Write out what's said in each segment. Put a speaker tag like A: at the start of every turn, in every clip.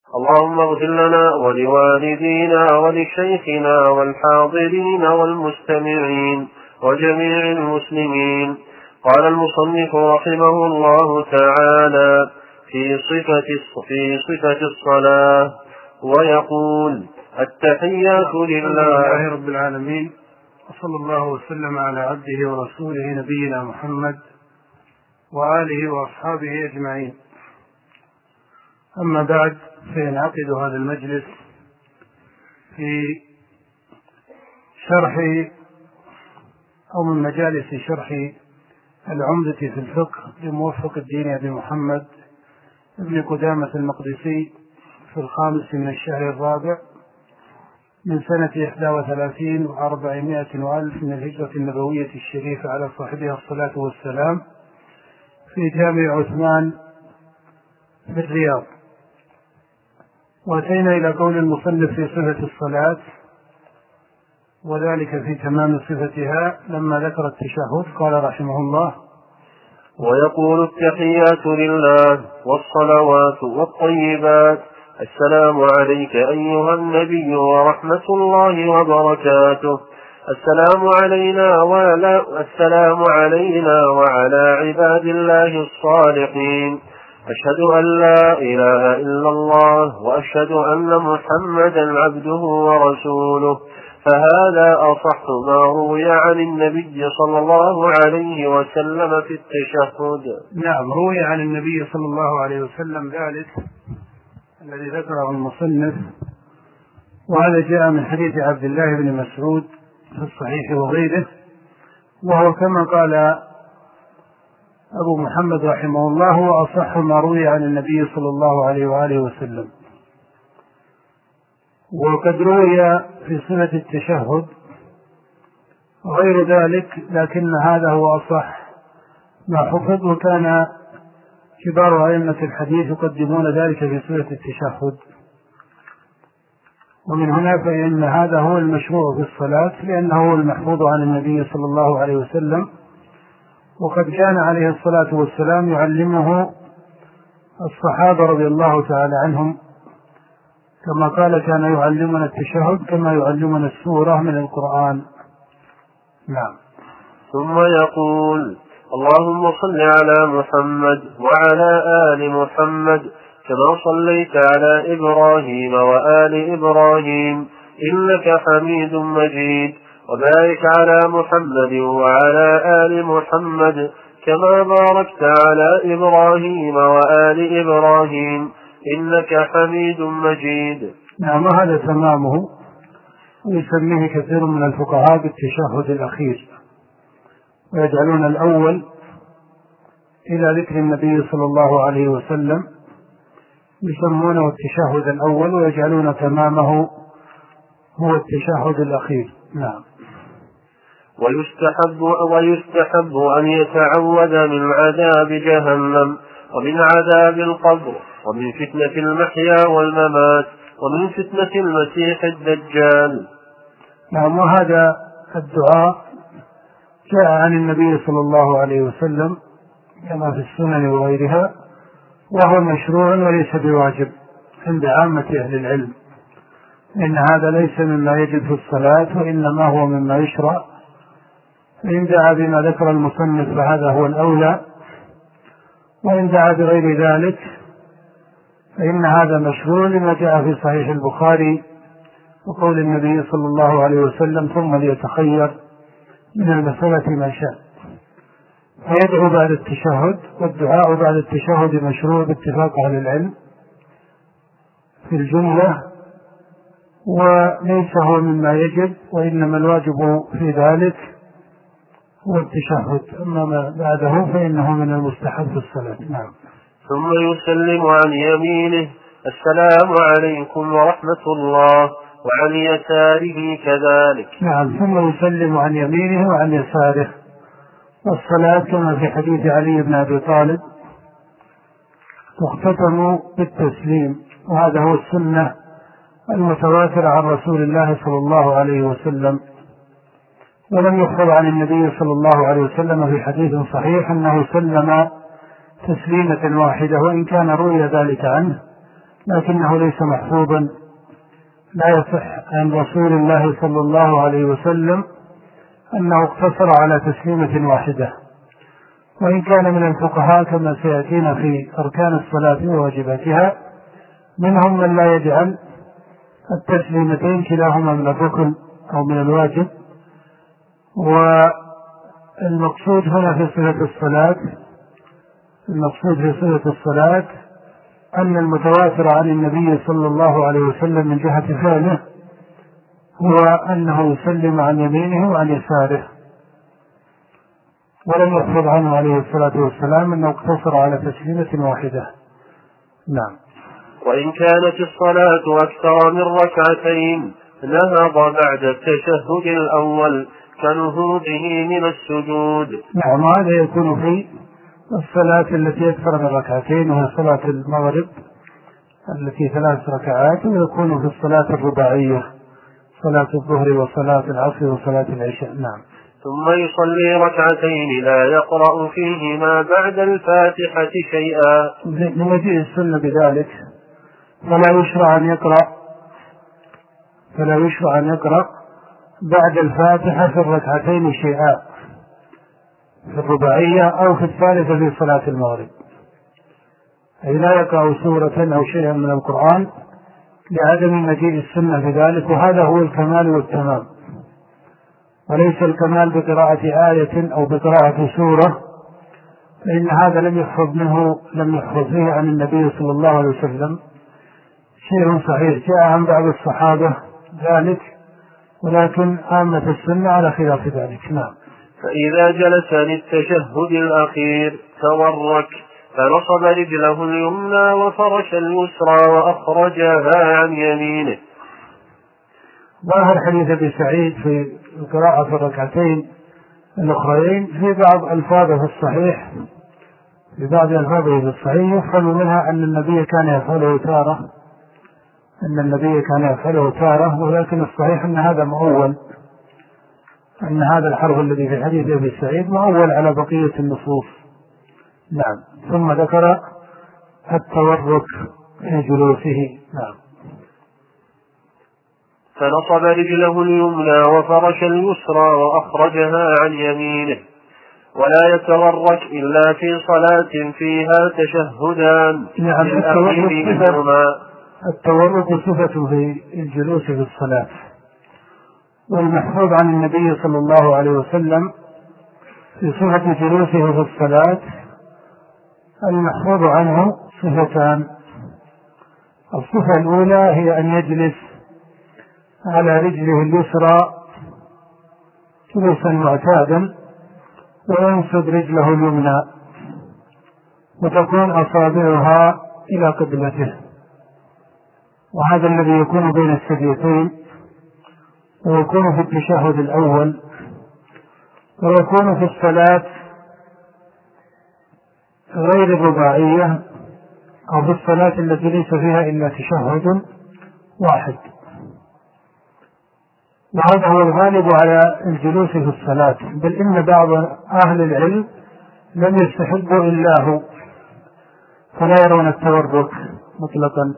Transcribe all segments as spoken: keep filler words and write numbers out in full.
A: اللهم اغفر لنا ولوالدينا ولشيخنا والحاضرين والمستمعين وجميع المسلمين. قال المصنف رحمه الله تعالى في صفة في صفة الصلاة ويقول: التحيات لله
B: رب العالمين، وصلى الله وسلم على عبده ورسوله نبينا محمد وآله وأصحابه أجمعين. أما بعد، فينعقد هذا المجلس في شرح أو من مجالس شرح العمدة في الفقه لموفق الدين أبي محمد ابن قدامة المقدسي في الخامس من الشهر الرابع من سنة إحدى وثلاثين وأربعمائة وألف من الهجرة النبوية الشريفة على صاحبها الصلاة والسلام في جامع عثمان في الرياض. وأتينا إلى قول المصنف في صفة الصلاة، وذلك في تمام صفتها لما ذكر التشهد. قال رحمه الله:
A: ويقول: التحيات لله والصلوات والطيبات، السلام عليك أيها النبي ورحمة الله وبركاته، السلام علينا وعلى السلام علينا وعلى عباد الله الصالحين، أشهد أن لا إله إلا الله وأشهد أن محمدا عبده ورسوله. فهذا أصح ما روي عن النبي صلى الله عليه وسلم في التشهد.
B: نعم، روي عن النبي صلى الله عليه وسلم ذلك الذي ذكره المصنف، وهذا جاء من حديث عبد الله بن مسعود في الصحيح وغيره، وهو كما قال أبو محمد رحمه الله هو أصح ما روي عن النبي صلى الله عليه وآله وسلم. وقد روي في صفة التشهد غير ذلك، لكن هذا هو أصح ما حفظ، وكان كبار أئمة الحديث يقدمون ذلك في صفة التشهد. ومن هنا فإن هذا هو المشروع في الصلاة، لأنه هو المحفوظ عن النبي صلى الله عليه وسلم، وقد كان عليه الصلاة والسلام يعلمه الصحابة رضي الله تعالى عنهم، كما قال: كان يعلمنا التشهد كما يعلمنا السورة من القرآن. نعم.
A: ثم يقول: اللهم صل على محمد وعلى آل محمد كما صليت على إبراهيم وآل إبراهيم إنك حميد مجيد، وبارك على محمد وعلى آل محمد كما باركت على إبراهيم وآل إبراهيم إنك حميد مجيد.
B: نعم، هذا تمامه، ويسميه كثير من الفقهاء بالتشهد الأخير، ويجعلون الأول إلى ذكر النبي صلى الله عليه وسلم يسمونه التشهد الأول، ويجعلون تمامه هو التشهد الأخير. نعم.
A: ويستحب, ويستحب أن يتعوذ من عذاب جهنم ومن عذاب القبر ومن فتنة المحيا والممات ومن فتنة المسيح الدجال.
B: نعم، وهذا الدعاء جاء عن النبي صلى الله عليه وسلم كما في السنن وغيرها، وهو مشروع وليس بواجب عند عامة أهل العلم، إن هذا ليس مما يجب في الصلاة، وإنما هو مما يشرع. فإن دعا بما ذكر المصنف فهذا هو الأولى، وإن دعا بغير ذلك فإن هذا مشروع لما جاء في صحيح البخاري وقول النبي صلى الله عليه وسلم: ثم ليتخير من المسألة ما شاء. فيدعو بعد التشهد، والدعاء بعد التشهد مشروع باتفاق أهل العلم في الجملة، وليس هو مما يجب، وإنما الواجب في ذلك هو التشهد، أما ما بعده فإنه من المستحب في الصلاة. نعم.
A: ثم يسلم عن يمينه: السلام عليكم ورحمة الله، وعن يساره كذلك.
B: نعم، ثم يسلم عن يمينه وعن يساره. والصلاة كما في حديث علي بن أبي طالب تختتم بالتسليم، وهذا هو السنة المتواترة عن رسول الله صلى الله عليه وسلم. ولم يخبر عن النبي صلى الله عليه وسلم في حديث صحيح أنه سلم تسليمة واحدة، وإن كان روي ذلك عنه، لكنه ليس محفوظا، لا يصح عن رسول الله صلى الله عليه وسلم أنه اقتصر على تسليمة واحدة، وإن كان من الفقهاء كما سيأتينا في أركان الصلاة وواجباتها منهم من لا يجعل التسليمتين كلاهما من الركن أو من الواجب. والمقصود هنا في صفة الصلاة المقصود في صفة الصلاة أن المتواتر عن النبي صلى الله عليه وسلم من جهة فعله هو أنه يسلم عن يمينه وعن يساره، ولم يحفظ عنه عليه الصلاة والسلام أنه اقتصر على تسليمة واحدة. نعم.
A: وإن كانت الصلاة أكثر من ركعتين نهض بعد التشهد الأول كنهوضه من السجود.
B: نعم، هذا يكون في الصلاة التي أكثر من ركعتين وهي صلاة المغرب التي ثلاث ركعات، ويكون في الصلاة الرباعية صلاة الظهر وصلاة العصر وصلاة العشاء. نعم.
A: ثم يصلي ركعتين لا يقرأ فيهما بعد الفاتحة شيئا.
B: لمجيء السنة بذلك فلا يشرع أن يقرأ فلا يشرع أن يقرأ بعد الفاتحة في الركعتين شيئا في الرباعية أو في الثالثة في صلاة المغرب، أي لا يقرأ سورة أو شيئا من القرآن لعدم مجيء السنة بذلك، وهذا هو الكمال والتمام، وليس الكمال بقراءة آية أو بقراءة سورة، فإن هذا لم يحفظ منه لم يحفظ فيه عن النبي صلى الله عليه وسلم شيء صحيح. جاء عن بعض الصحابة ذلك، ولكن عامة السنة على خلاف ذلك. نعم.
A: فإذا جلس للتشهد الأخير تورك فنصب رجله اليمنى وفرش اليسرى وأخرجها عن يمينه.
B: ظاهر حديث أبي سعيد في القراءة في الركعتين الأخرين في بعض ألفاظه في الصحيح في بعض ألفاظه في الصحيح يفهم منها أن النبي كان يفعله تارة أن النبي كان يفعله تارة ولكن الصحيح أن هذا مؤول، أن هذا الحرف الذي في حديث أبي سعيد مؤول على بقية النصوص. نعم. ثم ذكر التورك في جلوسه. نعم.
A: فنصب رجله اليمنى وفرش اليسرى وأخرجها عن يمينه. ولا يتورك إلا في صلاة فيها تشهدان.
B: نعم. التورك التورك صفة في الجلوس في الصلاة، والمحفوظ عن النبي صلى الله عليه وسلم في صفة جلوسه في الصلاة المحفوظ عنه صفتان. الصفة الأولى هي أن يجلس على رجله اليسرى جلوسا معتادا وينصب رجله اليمنى وتكون أصابعها إلى قبلته، وهذا الذي يكون بين السجدتين، ويكون في التشهد الأول، ويكون في الصلاة غير الرباعية أو في الصلاة التي ليس فيها إلا تشهد واحد. وهذا هو الغالب على الجلوس في الصلاة، بل إن بعض أهل العلم لم يستحبوا إلا هو، فلا يرون التورك مطلقا.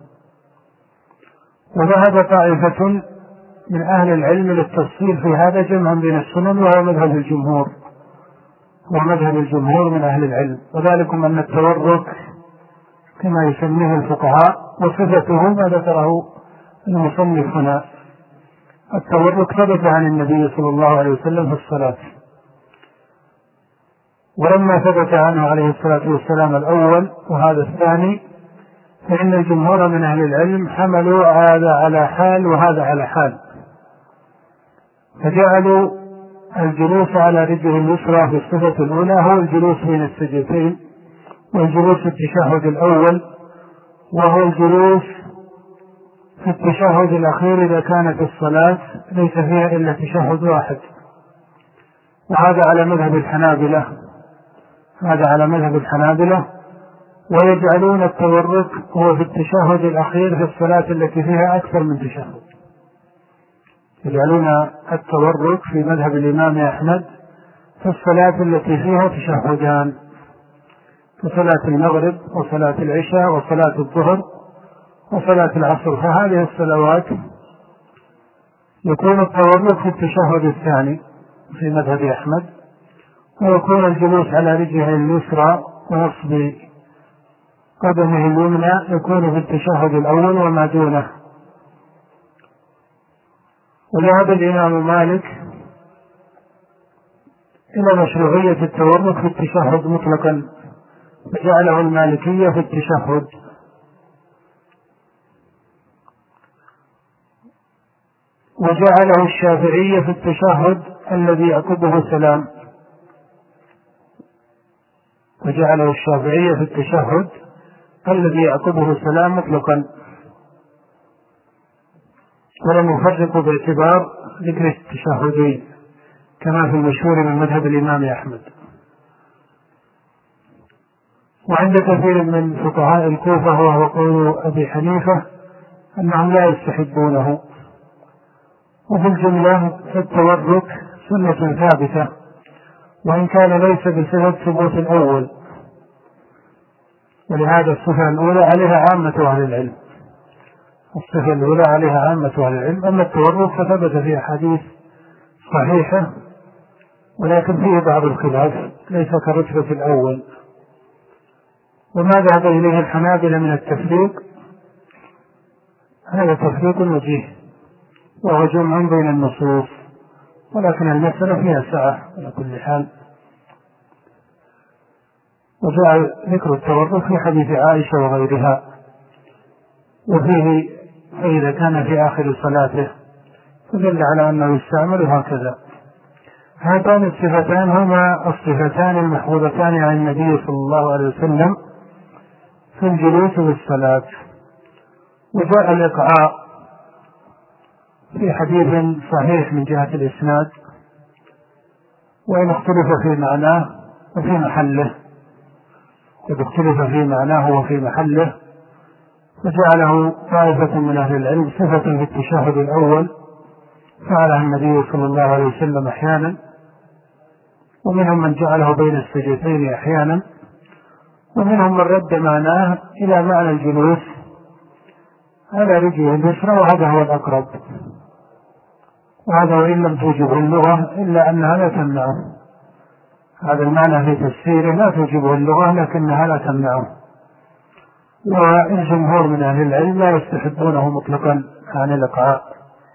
B: وذهب طائفة من أهل العلم للتفصيل في هذا جمعا بين السنن، وهو مذهب الجمهور ومذهب الجمهور من أهل العلم، وذلكم أن التورك كما يسميه الفقهاء وصفته ما ذكره المصنف هنا. التورك ثبت عن النبي صلى الله عليه وسلم في الصلاة، ولما ثبت عنه عليه الصلاة والسلام الأول وهذا الثاني فإن الجمهور من أهل العلم حملوا هذا على حال وهذا على حال، فجعلوا الجلوس على رجله اليسرى في الصفة الأولى هو الجلوس بين السجدتين، والجلوس في التشهد الأول وهو الجلوس في التشهد الأخير إذا كانت الصلاة ليس فيها إلا تشهد واحد. وهذا على مذهب الحنابلة هذا على مذهب الحنابلة ويجعلون التورك هو في التشهد الأخير في الصلاة التي فيها أكثر من تشهد. يجعلون التورك في مذهب الإمام أحمد في الصلاة التي فيها تشهدان، في صلاة المغرب وصلاة العشاء وصلاة الظهر وصلاة العصر، فهذه الصلوات يكون التورك في التشهد الثاني في مذهب أحمد، ويكون الجلوس على رجله اليسرى ونصب قدمه اليمنى يكون في التشهد الأول وما دونه. وذهب الإمام مالك إلى مشروعية التورك في التشهد مطلقا، وجعله المالكية في التشهد، وجعله الشافعية في التشهد الذي يعقبه السلام، وجعله الشافعية في التشهد الذي يعقبه السلام مطلقا، ولم يفرقوا باعتبار ذكر التشهدين كما في المشهور من مذهب الإمام أحمد. وعند كثير من فقهاء الكوفة وهو قول أبي حنيفة أنهم لا يستحبونه. وفي الجملة فالتورك سنة ثابتة، وإن كان ليس بصفة ثبوت الأول، ولهذا الصفة الأولى عليها عامة أهل العلم، الصفة الأولى عليها عامة أهل العلم. أما التورك فثبت في أحاديث صحيحة، ولكن فيه بعض الخلاف ليس كرتبة الأول. وما ذهب إليه الحنابلة من التفريق هذا تفريق وجيه، وهو جمع بين النصوص، ولكن المسألة فيها سعة على كل حال. وجاء ذكر التورك في حديث عائشة وغيرها، وفيه فإذا كان في آخر صلاته فدل على أنه يستعمل هكذا. هاتان الصفتان هما الصفتان المحفوظتان عن النبي صلى الله عليه وسلم في الجلوس بالصلاة. وجاء الإقعاء في حديث صحيح من جهة الإسناد، وإن اختلف في معناه وفي محله، قد اختلف في معناه وفي محله، فجعله طائفة من أهل العلم صفة في التشهد الأول فعلها النبي صلى الله عليه وسلم أحيانا، ومنهم من جعله بين السجدتين أحيانا، ومنهم من رد معناه إلى معنى الجلوس على رجله اليسرى، وهذا هو الأقرب، وهذا وإن لم توجبه اللغة إلا أنها لا تمنعه. هذا المعنى في تفسيره لا توجبه اللغة لكنها لا تمنعه. والجمهور من أهل العلم لا يستحبونه مطلقا عن الإقعاء.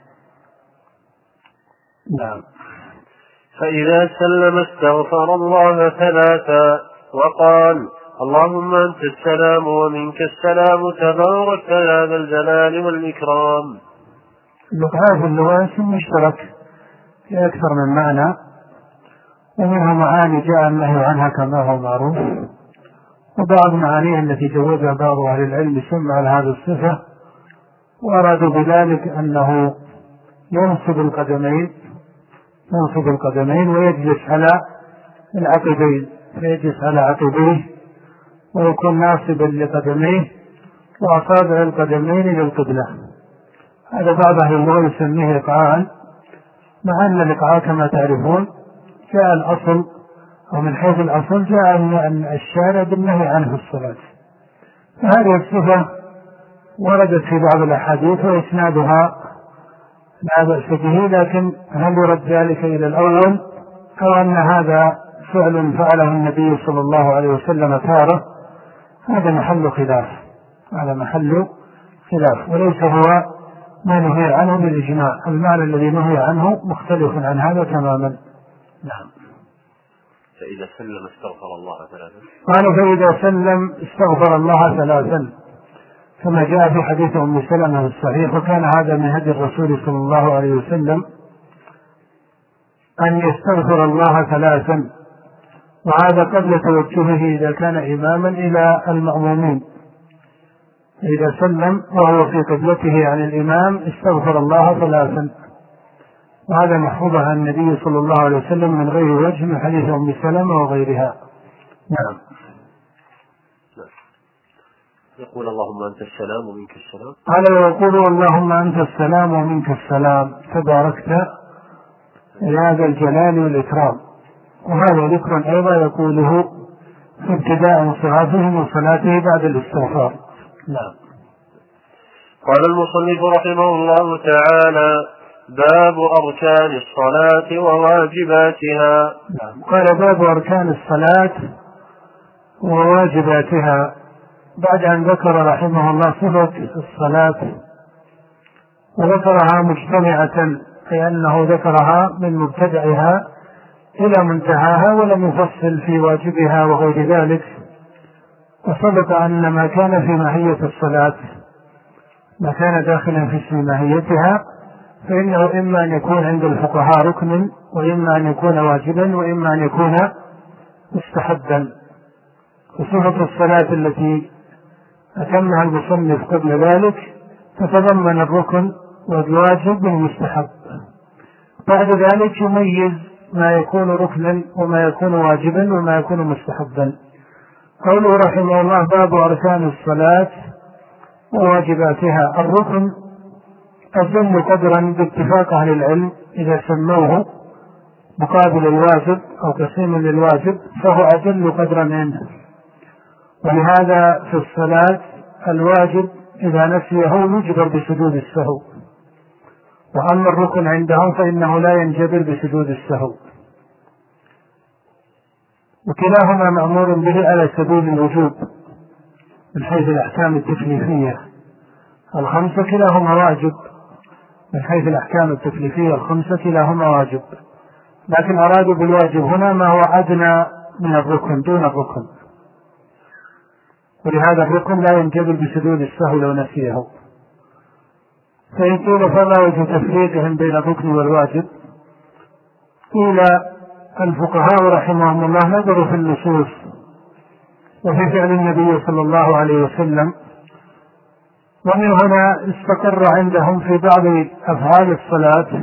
B: نعم.
A: فإذا سلم استغفر الله ثلاثا وقال: اللهم أنت السلام ومنك السلام تبارك يا ذا الجلال والإكرام.
B: الإقعاء في اللغة اسم مشترك في أكثر من معنى، ومنها معاني جاء النهي عنها كما هو معروف، وبعض معانيه التي جوزها بعض أهل العلم سمى على هذه الصفة، وأرادوا بذلك أنه ينصب القدمين ينصب القدمين ويجلس على العقبين، فيجلس على عقبيه ويكون ناصبا لقدميه وأصابع القدمين للقبلة. هذا بعض أهل اللغة يسميه إقعاء، مع أن الإقعاء كما تعرفون جاء الأصل أو من حيث الأصل جاء أن الشارع بالنهي عنه الصلاة. فهذه الصفة وردت في بعض الأحاديث وإسنادها لا بأس به، لكن هل يرد ذلك إلى الأول أو أن هذا فعل فعله النبي صلى الله عليه وسلم تارة؟ هذا محل خلاف هذا محل خلاف وليس هو ما نهي عنه بالإجماع. المعنى الذي نهي عنه مختلف عن هذا تماما. نعم.
A: فإذا سلم استغفر الله ثلاثا.
B: قالوا فإذا سلم استغفر الله ثلاثا كما جاء في حديث أم سلمة الصحيح، وكان هذا من هدي الرسول صلى الله عليه وسلم أن يستغفر الله ثلاثا، وهذا قبل توجهه إذا كان إماما إلى المأمومين. إذا سلم وهو في قبلته عن الإمام استغفر الله ثلاثا، وهذا محفوظ عن النبي صلى الله عليه وسلم من غير وجه من حديث أم سلمة وغيرها. نعم.
A: يقول اللهم أنت السلام ومنك السلام.
B: قال ويقول اللهم أنت السلام ومنك السلام تباركت يا ذا الجلال والإكرام. وهذا ذكر أيضا يقوله في ابتداء انصرافه من صلاته بعد الاستغفار. نعم.
A: قال المصنف رحمه الله تعالى: باب أركان الصلاة وواجباتها.
B: قال: باب أركان الصلاة وواجباتها، بعد أن ذكر رحمه الله صفة الصلاة وذكرها مجتمعة، أي أنه ذكرها من مبتدئها إلى منتهاها ولم يفصل في واجبها وغير ذلك. وسبق أن ما كان في ماهية الصلاة، ما كان داخلا في ماهيتها، فإنه إما أن يكون عند الفقهاء ركن، وإما أن يكون واجبا، وإما أن يكون مستحبا. وصفة الصلاة التي أتمها المصنف قبل ذلك تتضمن الركن والواجب والمستحب. بعد ذلك يميز ما يكون ركنا وما يكون واجبا وما يكون مستحبا. قوله رحمه الله: باب أركان الصلاة وواجباتها. الركن أجل قدرا باتفاق أهل العلم إذا سموه مقابل الواجب أو قسيم للواجب فهو أجل قدرا عنده. ولهذا في الصلاة الواجب إذا نسيه يجبر بسجود السهو، وأما الركن عندهم فإنه لا ينجبر بسجود السهو، وكلاهما مأمور به على سبيل الوجوب من حيث الأحكام التكليفية الخمسة، كلاهما واجب من حيث الأحكام التكليفية الخمسة كلاهما واجب، لكن أرادوا بالواجب هنا ما هو أدنى من الركن دون الركن، ولهذا الركن لا ينجبر بسجود السهو لو نسيه. فإن قيل فما وجه تفريقهم بين الركن والواجب؟ قيل الفقهاء رحمهم الله نظروا في النصوص وفي فعل النبي صلى الله عليه وسلم، ومن هنا استقر عندهم في بعض أفعال الصلاة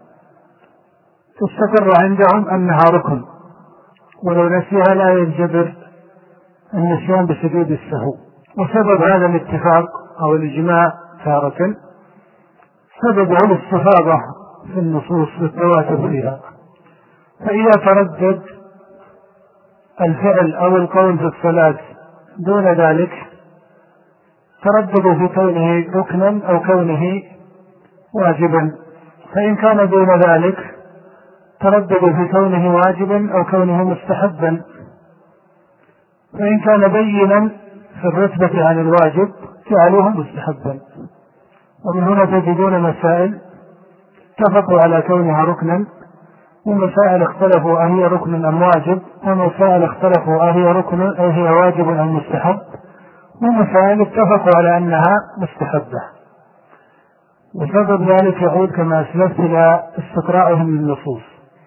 B: استقر عندهم أنها ركن، ولو نسيها لا ينجبر النسيان بسجود السهو. وسبب هذا الاتفاق أو الإجماع تارة سببه الاستفاضة في النصوص والتواتر فيها. فإذا تردد الفعل أو القول في الصلاة دون ذلك ترددوا في كونه ركنا أو كونه واجبا، فإن كان دون ذلك ترددوا في كونه واجبا أو كونه مستحبا، فإن كان بينا في الرتبة عن الواجب جعلوه مستحبا. ومن هنا تجدون مسائل اتفقوا على كونها ركنا، ومسائل اختلفوا أهي ركن أم واجب، ومسائل اختلفوا أهي ركن أو هي واجب أم مستحب، ومسائل اتفقوا على أنها مستحبة. وسبب ذلك يعود كما أسلفت إلى استقراءهم للنصوص.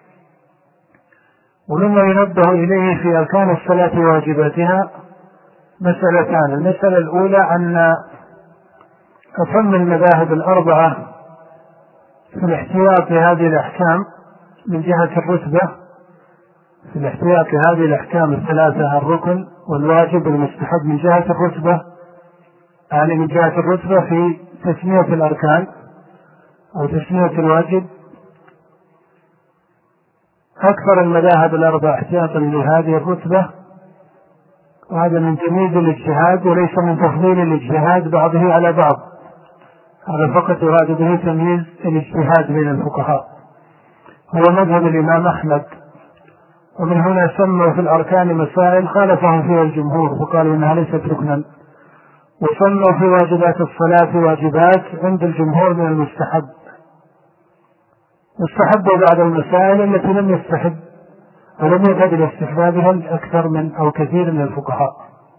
B: ومما ينبه إليه في أركان الصلاة وواجباتها مسألتان: المسألة الأولى أن أتم المذاهب الأربعة في الاحتياط لهذه الأحكام من جهة الرتبة، في الاحتياط لهذه الأحكام الثلاثة الركن والواجب والمستحب من جهة الرتبة، يعني من جهة الرتبة في تسمية الأركان أو تسمية الواجب، أكثر المذاهب الأربعة احتياطا لهذه الرتبة، وهذا من تمييز الاجتهاد وليس من تفضيل الاجتهاد بعضه على بعض، هذا فقط يراد به تمييز الاجتهاد بين الفقهاء، هو مذهب الإمام أحمد. ومن هنا سموا في الأركان مسائل خالفهم فيها الجمهور وقالوا إنها ليست ركنا، وسموا في واجبات الصلاة واجبات عند الجمهور من المستحب، واستحبوا بعض المسائل التي لم يستحب ولم يقعد لاستحبابها أكثر من أو كثير من الفقهاء.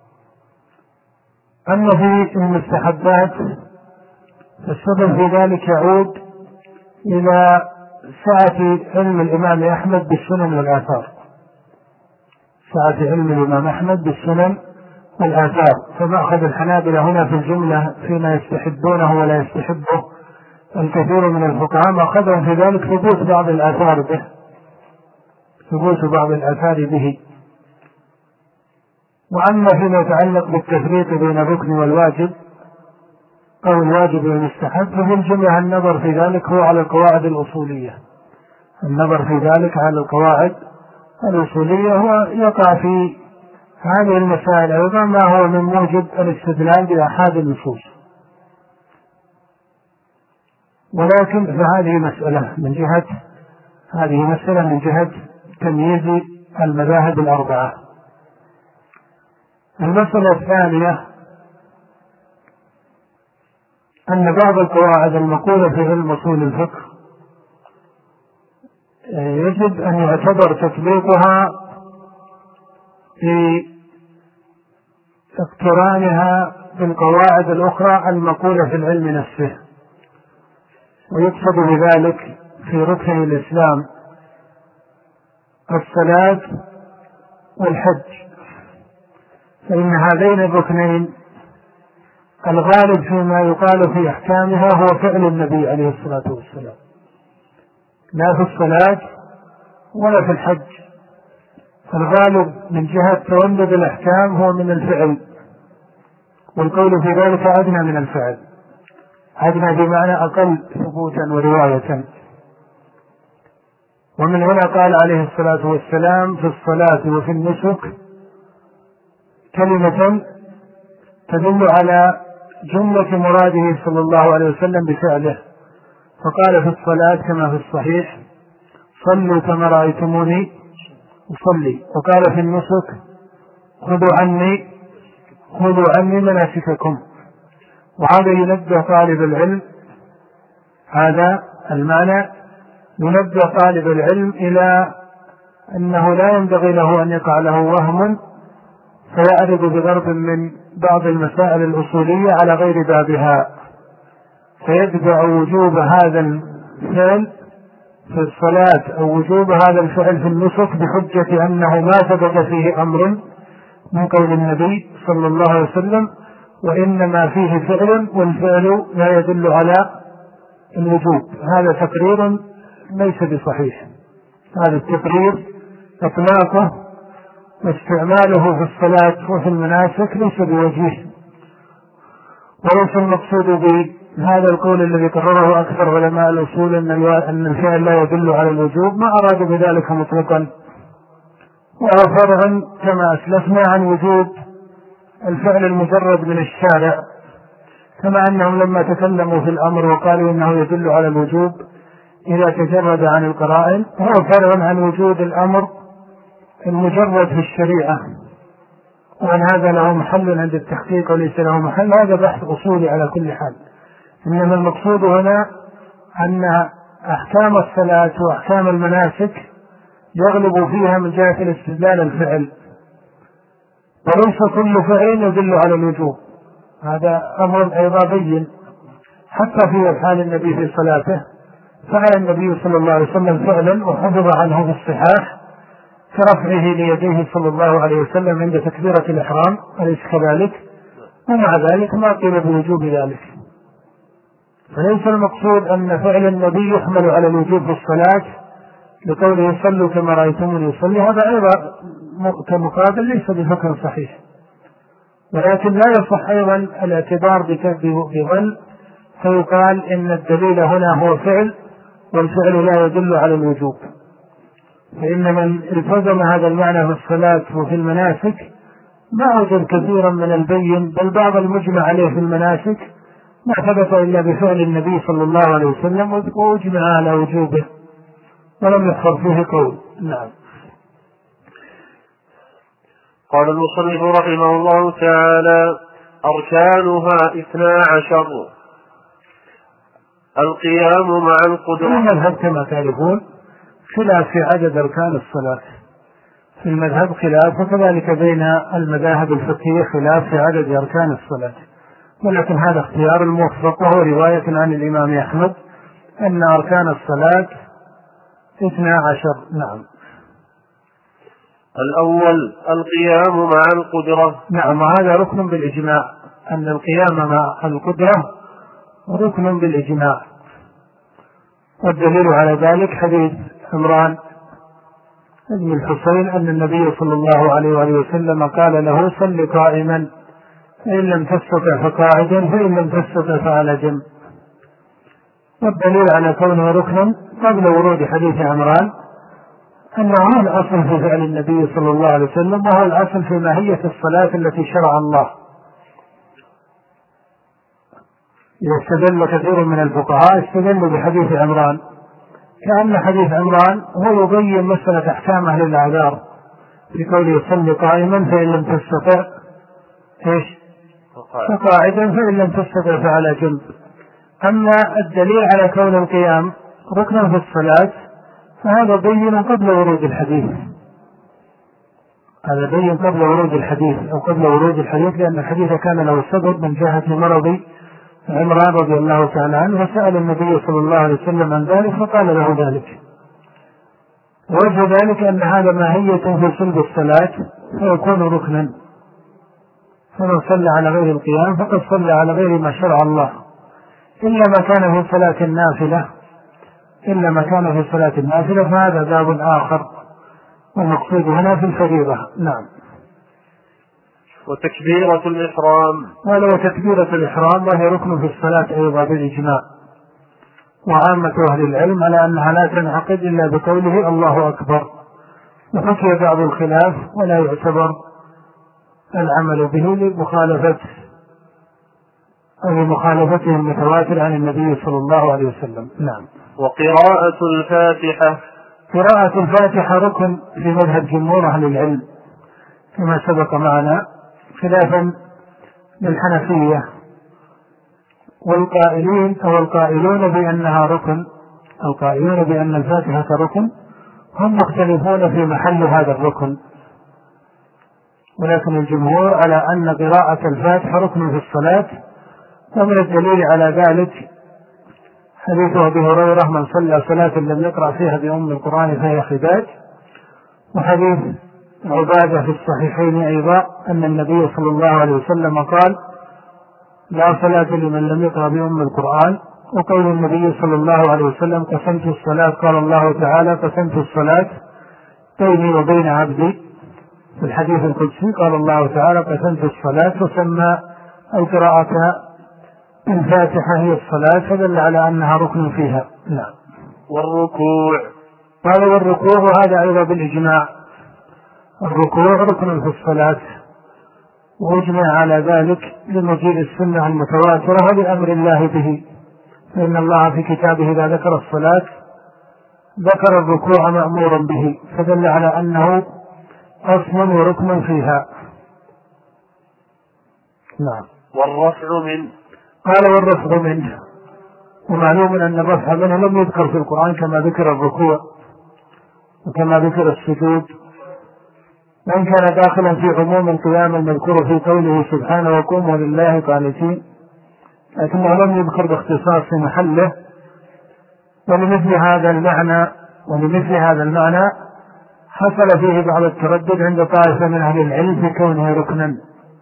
B: أما في المستحبات فالسبب في ذلك يعود إلى سعة علم الإمام أحمد بالسنن والآثار، سعة علم الإمام أحمد بالسنن والآثار، فمأخذ الحنابلة هنا في الجملة فيما يستحبونه ولا يستحبه الكثير من الفقهاء مأخذهم في ذلك ثبوت بعض الآثار به ثبوت بعض الآثار به. وأما فيما يتعلق بالتفريق بين الركن والواجب أو الواجب والمستحب ففي الجملة النظر في ذلك هو على القواعد الأصولية، النظر في ذلك على القواعد الأصولية هو يقع في هذه المسائل أيضا ما هو من موجب الاستدلال بأحاد النصوص. ولكن فهذه مسألة من جهة هذه مسألة من جهة تمييز المذاهب الأربعة. المسألة الثانية أن بعض القواعد المقولة في علم أصول الفقه يجب أن يعتبر تطبيقها في اقترانها بالقواعد الأخرى المقولة في العلم نفسه، ويقصد بذلك في ركن الإسلام الصلاة والحج، فإن هذين الركنين الغالب فيما يقال في أحكامها هو فعل النبي عليه الصلاة والسلام، لا في الصلاة ولا في الحج. الغالب من جهة تولد الأحكام هو من الفعل، والقول في ذلك أدنى من الفعل، أدنى بمعنى أقل ثبوتا ورواية. ومن هنا قال عليه الصلاة والسلام في الصلاة وفي النسك كلمة تدل على جملة مراده صلى الله عليه وسلم بفعله، فقال في الصلاة كما في الصحيح صلوا كما رأيتموني أصلي، وقال في النسك خذوا عني خذوا عني مناسككم. وهذا ينبه طالب العلم، هذا المعنى ينبه طالب العلم إلى أنه لا ينبغي له أن يقع له وهم فيعرض بضرب من بعض المسائل الأصولية على غير بابها، فيتبع وجوب هذا الفعل في الصلاة أو وجوب هذا الفعل في النسك بحجة أنه ما ثبت فيه أمر من قول النبي صلى الله عليه وسلم، وإنما فيه فعل والفعل لا يدل على الوجوب. هذا تقرير ليس بصحيح، هذا التقرير إطلاقه واستعماله في الصلاة وفي المناسك ليس بوجيه، وليس المقصود بهذا القول الذي قرره أكثر علماء الأصول أن الفعل لا يدل على الوجوب، ما أراد بذلك مطلقا، وهو فرع كما أسلفنا عن وجوب الفعل المجرد من الشارع، كما أنهم لما تكلموا في الأمر وقالوا إنه يدل على الوجوب إذا تجرد عن القرائن، هو فرع عن وجود الأمر المجرد في الشريعة، وأن هذا له محل عند التحقيق وليس له محل، هذا بحث أصولي على كل حال. إنما المقصود هنا أن أحكام الصلاة وأحكام المناسك يغلب فيها من جهة الاستدلال الفعل، وليس كل فعل يدل على الوجوب، هذا أمر أيضا بين. حتى في حال النبي في صلاته فعل النبي صلى الله عليه وسلم فعلا وحفظ عنه في الصحاح كرفعه ليديه صلى الله عليه وسلم عند تكبيرة الإحرام، أليس كذلك؟ ومع ذلك ما قيل بوجوب ذلك. فليس المقصود أن فعل النبي يحمل على الوجوب في الصلاة لقوله صلوا كما رأيتموني يصلي، هذا أيضا كمقابل ليس بفكر صحيح. ولكن لا يصح أيضا الاعتبار بظن فيقال إن الدليل هنا هو فعل والفعل لا يدل على الوجوب، فإن من التزم هذا المعنى في الصلاة وفي المناسك ما وجد كثيرا من البين، بل بعض المجمع عليه في المناسك ما ثبت إلا بفعل النبي صلى الله عليه وسلم وأجمع على وجوبه ولم يحصل فيه قول. نعم.
A: قال المصنف رحمه الله تعالى: أركانها اثنا عشر. القيام مع القدرة.
B: المذهب كما تعرفون خلاف في عدد أركان الصلاة، في المذهب خلاف، وكذلك بين المذاهب الفقهية خلاف في عدد أركان الصلاة، ولكن هذا اختيار الموفق، وهو رواية عن الإمام أحمد أن أركان الصلاة اثنا عشر. نعم.
A: الأول القيام مع القدرة.
B: نعم، وهذا ركن بالإجماع، أن القيام مع القدرة ركن بالإجماع، والدليل على ذلك حديث عمران بن الحصين أن النبي صلى الله عليه وآله وسلم قال له: صل قائما، فإن لم تستطع فقاعدا، فإن لم تستطع فعلى جنب. والدليل على كونه ركنا قبل ورود حديث عمران أنه هو الأصل في فعل النبي صلى الله عليه وسلم، وهو الأصل في ماهية الصلاة التي شرع الله. يستدل كثير من الفقهاء استدلوا بحديث عمران، كأن حديث عمران هو يبين مسألة أحكام أهل الأعذار في قوله صل قائما فإن لم تستطع إيش فقاعدا فإن لم تستطع فعلى جنب. أما الدليل على كون القيام ركنا في الصلاة فهذا بين قبل ورود الحديث، هذا بين قبل ورود الحديث أو قبل ورود الحديث، لأن الحديث كان له سبب من جهة مرض عمران رضي الله تعالى عنه، وسأل النبي صلى الله عليه وسلم عن ذلك فقال له ذلك. وجه ذلك أن هذا ماهية في صلب الصلاة فيكون ركنا، فمن صلى على غير القيام فقد صلى على غير ما شرع الله، إلا ما كان في صلاة النافلة إلا ما كان في صلاة النافلة فهذا باب آخر، والمقصود هنا في الفريضة. نعم.
A: وتكبيرة الإحرام،
B: قال وتكبيرة الإحرام وهي ركن في الصلاة أيضا بالإجماع، وعامة أهل العلم على أنها لا تنعقد إلا بقوله الله أكبر، وحكي بعض الخلاف ولا يعتبر العمل به لمخالفة أو لمخالفته المتواتر عن النبي صلى الله عليه وسلم. نعم.
A: وقراءة الفاتحة،
B: قراءة الفاتحة ركن في مذهب جمهور أهل العلم كما سبق معنا، خلافا للحنفية والقائلين أو القائلون بأنها ركن، القائلون بأن الفاتحة ركن هم مختلفون في محل هذا الركن، ولكن الجمهور على أن قراءة الفاتحة ركن في الصلاة. ومن الدليل على ذلك حديث أبي هريرة من صلى صلاة لم يقرأ فيها بأم القرآن فهي خداج، وحديث عبادة في الصحيحين أيضا أن النبي صلى الله عليه وسلم قال لا صلاة لمن لم يقرأ بأم القرآن، وقول النبي صلى الله عليه وسلم قسمت الصلاة، قال الله تعالى قسمت الصلاة بيني وبين عبدي، في الحديث القدسي قال الله تعالى قسمت الصلاة، وسمى القراءة الفاتحة هي الصلاة، فدل على أنها ركن فيها. نعم.
A: والركوع،
B: قال والركوع وهذا أيضا بالإجماع، الركوع ركن في الصلاة، واجمع على ذلك لمجيء السنة المتواترة ولأمر الله به، فإن الله في كتابه إذا ذكر الصلاة ذكر الركوع مأمورا به، فدل على أنه أصل وركن فيها. نعم.
A: والرفع منه،
B: قال والرفع منه، ومعلوم أن الرفع منه لم يذكر في القرآن كما ذكر الركوع وكما ذكر السجود، وإن كان داخلا في عموم القيام المذكور في قوله سبحانه وقوموا لله قانتين، لكنه لم يذكر باختصاص في محله. ولمثل هذا المعنى ولمثل هذا المعنى حصل فيه بعض التردد عند طائفة من أهل العلم في كونه ركنا،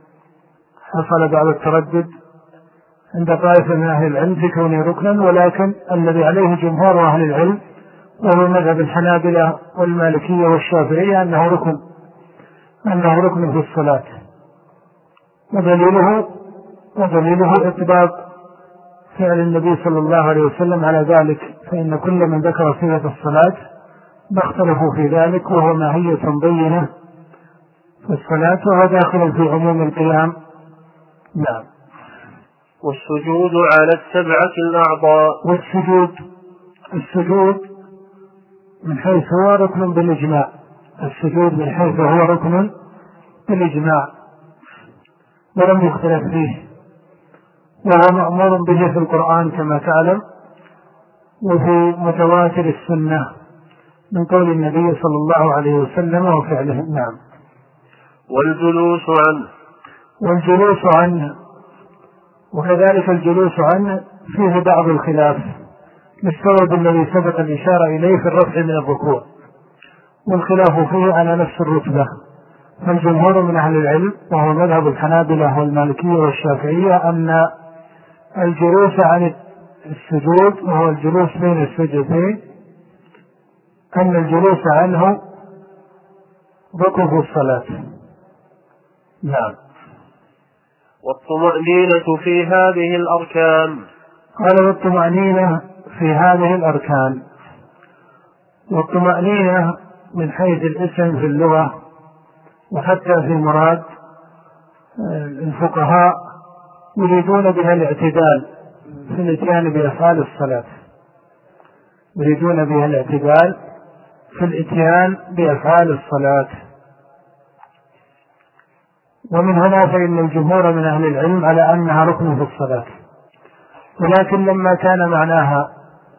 B: حصل بعض التردد عند طائفة من أهل العلم في كونه ركنا، ولكن الذي عليه جمهور أهل العلم وهو مذهب الحنابلة والمالكية والشافعية أنه ركن أنه ركن في الصلاة، ودليله ودليله إطباق فعل النبي صلى الله عليه وسلم على ذلك، فإن كل من ذكر صفة الصلاة باختلفوا في ذلك، وهو ماهية بينة في الصلاة وهو داخل في عموم القيام. نعم.
A: والسجود على السبعة الأعضاء،
B: والسجود السجود من حيث هو ركن بالإجماع، السجود من حيث هو ركن بالإجماع ولم يختلف فيه، وهو مأمور به في القرآن كما تعلم، وفي متواتر السنة من قول النبي صلى الله عليه وسلم وفعله. نعم.
A: والجلوس عنه،
B: والجلوس عنه وكذلك الجلوس عنه فيه بعض الخلاف للسبب الذي سبق الإشارة إليه في الرفع من الركوع، والخلاف فيه على نفس الرتبة. فالجمهور من أهل العلم وهو مذهب الحنابلة والمالكية والشافعية أن الجلوس عن السجود وهو الجلوس بين السجدتين أن الجلوس عنه ركن في الصلاة. نعم.
A: والطمأنينة في هذه الأركان،
B: قال والطمأنينة في هذه الأركان، والطمأنينة من حيث الاسم في اللغة وحتى في مراد الفقهاء يريدون بها الاعتدال في الاتيان بأفعال الصلاة، يريدون بها الاعتدال في الاتيان بأفعال الصلاة. ومن هنا فإن الجمهور من أهل العلم على أنها ركن في الصلاة، ولكن لما كان معناها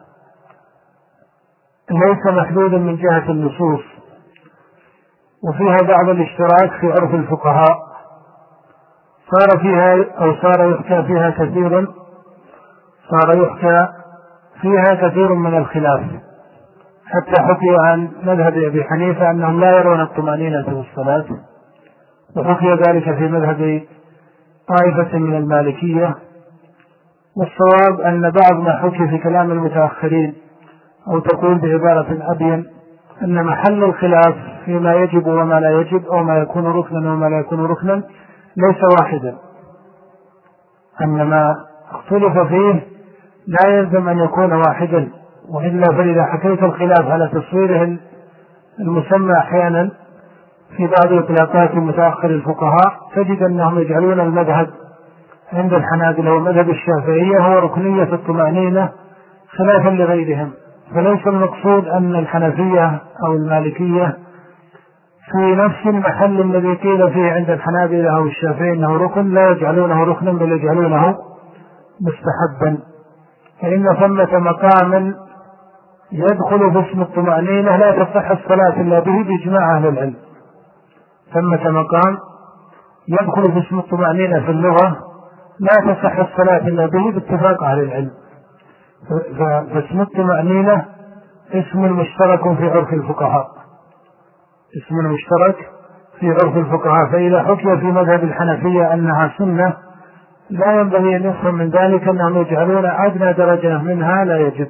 B: ليس محدودا من جهة النصوص وفيها بعض الاشتراك في عرف الفقهاء، صار فيها أو صار يحكى فيها كثيرا صار يحكى فيها كثير من الخلاف، حتى حكي عن مذهب أبي حنيفة أنهم لا يرون الطمأنينة في الصلاة، وحكي ذلك في مذهب طائفة من المالكية. والصواب أن بعض ما حكي في كلام المتأخرين، أو تقول بعبارة أبين، أن محل الخلاف فيما يجب وما لا يجب، أو ما يكون ركنا وما لا يكون ركنا، ليس واحدا، أن ما اختلف فيه لا يلزم أن يكون واحدا، وإلا فإذا حكيت الخلاف على تصويره المسمى أحيانا في بعض إطلاقات متأخر الفقهاء تجد أنهم يجعلون المذهب عند الحنابلة ومذهب الشافعية هو ركنية الطمأنينة خلافا لغيرهم. فليس المقصود أن الحنفية أو المالكية في نفس المحل الذي قيل فيه عند الحنابلة أو الشافعية أنه ركن لا يجعلونه ركنا بل يجعلونه مستحبا، فإن ثمة مقاما يدخل في اسم الطمأنينة لا تصح الصلاة إلا به بإجماع أهل العلم. ثمة مقام يدخل في اسم الطمأنينة في اللغة لا تصح الصلاة إلا به باتفاق أهل العلم. فاسم الطمأنينة اسم مشترك في عرف الفقهاء، اسم مشترك في عرف الفقهاء، فإذا حكي في مذهب الحنفية أنها سنة لا ينبغي أن يفهم من ذلك أنهم يجعلون أدنى درجة منها لا يجب،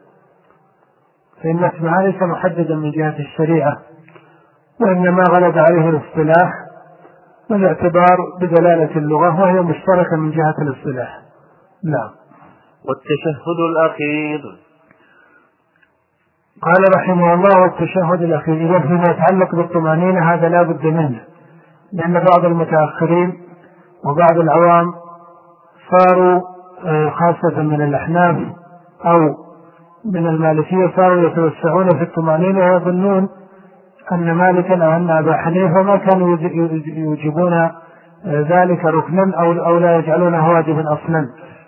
B: فإن اسمها ليس محددا من جهة الشريعة، وإنما غلب عليه الاصطلاح والاعتبار بدلالة اللغة، وهي مشتركة من جهة الاصطلاح. نعم.
A: والتشهد الأخير.
B: قال رحمه الله: والتشهد الأخير. إذا فيما يتعلق بالطمأنينة هذا لا بد منه، لأن بعض المتأخرين وبعض العوام صاروا خاصة من الأحناف أو من المالكية صاروا يتوسعون في الطمأنينة ويظنون أن مالكا أو أن أبا حنيفة ما كانوا يوجبون ذلك ركنا أو أو لا يجعلونه واجبا أصلا،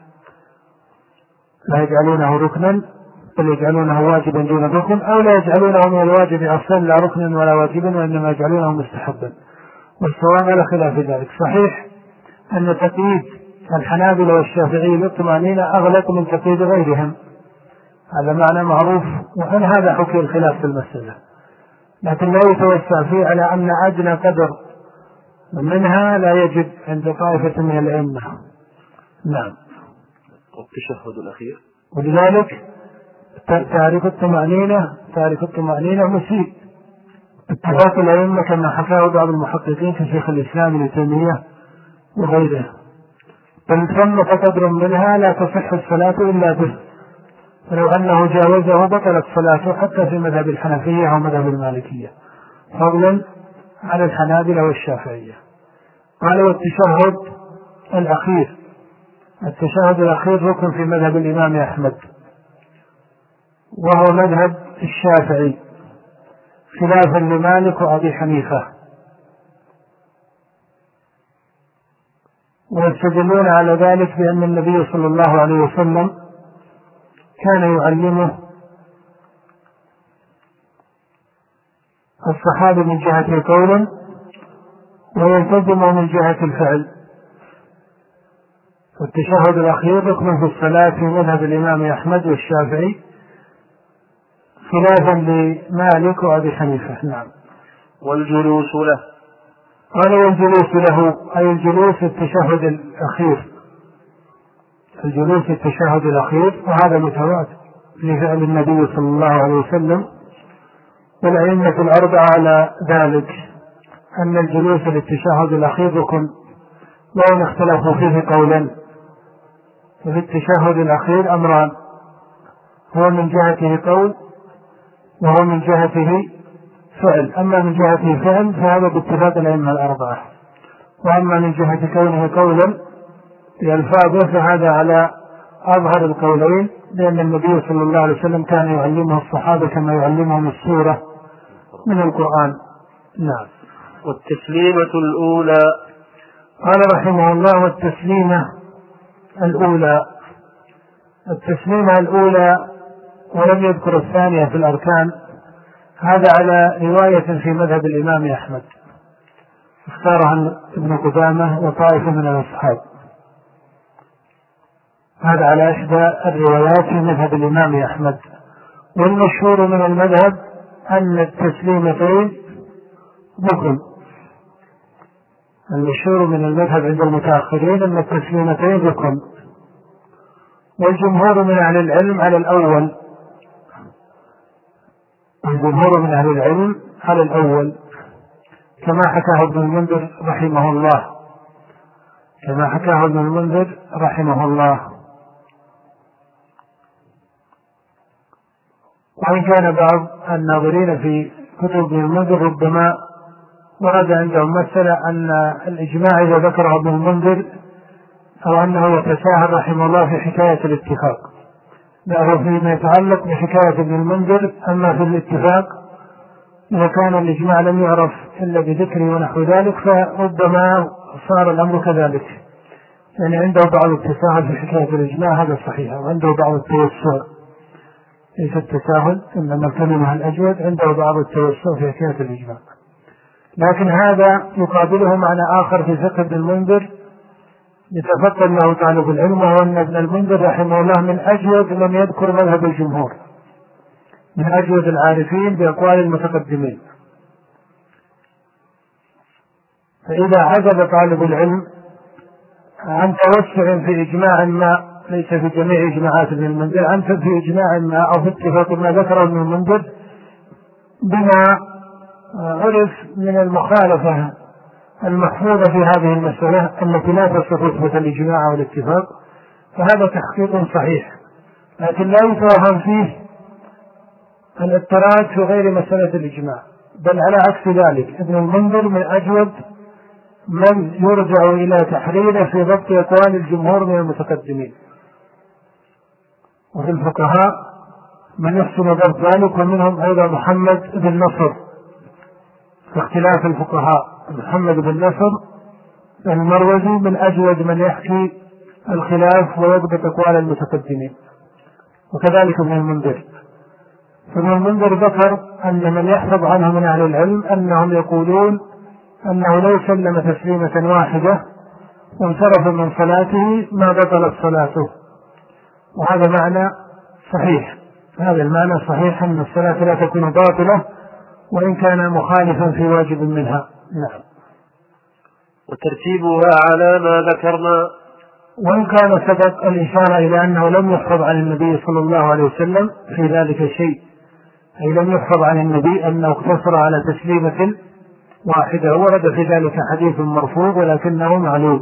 B: لا يجعلونه ركنا بل يجعلونه واجبا دون ركن، أو لا يجعلونه من الواجب أصلا لا ركنا ولا واجبا، وإنما يجعلونه مستحبا. والصواب على خلاف ذلك. صحيح أن تقييد الحنابلة والشافعي للطمأنينة أغلق من تقييد غيرهم، هذا معنى معروف، وأن هذا حكي الخلاف في المسألة، لكن لا يتوسع فيه على أن أدنى قدر منها لا يجب عند طائفة من الأئمة. نعم.
A: والتشهد الأخير.
B: ولذلك تعرف الطمأنينة تعرف الطمأنينة مسيء اتفاق الأئمة كما حكاه بعض المحققين كشيخ الإسلام ابن تيمية وغيره، بل ثمة قدر منها لا تصح الصلاة إلا به، فلو أنه جاوزه بطلت صلاته حتى في مذهب الحنفية أو مذهب المالكية، فضلا على الحنابلة والشافعية. قال: والتشهد الأخير. التشهد الأخير ركن في مذهب الإمام أحمد، وهو مذهب الشافعي خلافا لمالك وأبي حنيفة، ويستدلون على ذلك بأن النبي صلى الله عليه وسلم كان يعلمه الصحابة من جهة قولا ويلتزم من جهة الفعل. والتشهد الأخير ركن في الصلاة في مذهب الإمام أحمد والشافعي خلافا لمالك وأبي حنيفة. نعم.
A: والجلوس له.
B: قال: والجلوس له أي الجلوس التشهد الأخير، الجلوس التشهد الأخير، وهذا متواتر لفعل النبي صلى الله عليه وسلم والأئمة الأربعة على ذلك، أن الجلوس للتشهد الأخير ركن، وإن اختلفوا فيه قولا. ففي التشهد الأخير أمران: هو من جهته قول وهو من جهته فعل. أما من جهته فعل فهذا باتفاق الأئمة الأربعة، وأما من جهة كونه قولا بألفاظه فهذا على أظهر القولين، لأن النبي صلى الله عليه وسلم كان يعلمه الصحابة كما يعلمهم السورة من القرآن. نعم.
A: والتسليمة الأولى.
B: قال رحمه الله: والتسليمة الأولى. التسليمة الأولى ولم يذكر الثانية في الأركان، هذا على رواية في مذهب الإمام أحمد اختارها ابن قدامة وطائفة من الأصحاب. هذا على إحدى الروايات في مذهب الإمام أحمد. والمشهور من المذهب أن التسليمتين ركن. المشهور من المذهب عند المتأخرين أن التسليمتين ركن، والجمهور من أهل العلم على الأول. الجمهور من أهل العلم على الأول كما حكاه ابن المنذر رحمه الله كما حكاه ابن المنذر رحمه الله وإن كان بعض الناظرين في كتب ابن المنذر ربما ورد عندهم مسألة أن الإجماع إذا ذكره ابن المنذر أو أنه يتساهل رحمه الله في حكاية الاتفاق، لا فيما يتعلق بحكاية ابن المنذر. أما في الاتفاق إذا كان الإجماع لم يعرف إلا بذكره ونحو ذلك فربما صار الأمر كذلك، يعني عنده بعض التساهل في حكاية الإجماع، هذا صحيح، وعنده بعض التوسع، ليس التساهل إنما الكلمة الأجود، عنده بعض التوسع في حكاية الإجماع. لكن هذا يقابله معنى آخر في فقه ابن المنذر يتفقد له طالب العلم، وهو أن ابن المنذر رحمه الله من أجود من يذكر مذهب الجمهور، من أجود العارفين بأقوال المتقدمين. فإذا عجب طالب العلم عن توسع في إجماع ما ليس في جميع إجماعات ابن المنذر، عن في إجماع ما أو في اتفاق ما ذكره ابن المنذر بما عرف من المخالفة المحفوظة في هذه المسألة التي لا تصف رتبة الإجماع والاتفاق، فهذا تحقيق صحيح، لكن لا يتوهم فيه الاضطراد في غير مسألة الإجماع، بل على عكس ذلك ابن المنذر من أجود من يرجع إلى تحريره في ضبط أقوال الجمهور من المتقدمين. وفي الفقهاء من يحسن ضبط ذلك، ومنهم أيضا محمد بن نصر، في اختلاف الفقهاء محمد بن نصر المروزي من أجود من يحكي الخلاف ويضبط أقوال المتقدمين، وكذلك ابن المنذر. فابن المنذر ذكر أن من يحفظ عنه من أهل العلم أنهم يقولون أنه لو سلم تسليمة واحدة وانصرف من صلاته ما بطلت صلاته، وهذا معنى صحيح. هذا المعنى صحيح أن الصلاة لا تكون باطلة وإن كان مخالفا في واجب منها. نعم.
A: وترتيبها على ما ذكرنا.
B: وإن كان سبق الإشارة إلى أنه لم يحفظ عن النبي صلى الله عليه وسلم في ذلك شيء، أي لم يحفظ عن النبي أنه اقتصر على تسليمة واحدة، ورد في ذلك حديث مرفوع ولكنه معلول،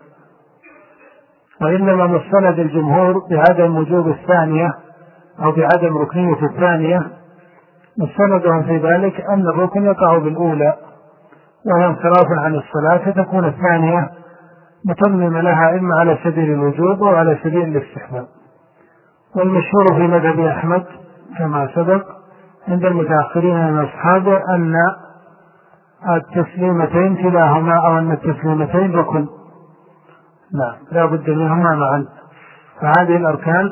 B: وإنما مستند الجمهور بعدم وجوب الثانية أو بعدم ركنية الثانية، مستندهم في ذلك أن الركن يقع بالأولى وهي انصراف عن الصلاة، فتكون الثانية متمم لها إما على سبيل الوجوب أو على سبيل الاستحباب. والمشهور في مذهب أحمد كما سبق عند المتأخرين من أصحابه أن التسليمتين كلاهما أو أن التسليمتين ركن، لا لا بد منهما معا. فهذه الأركان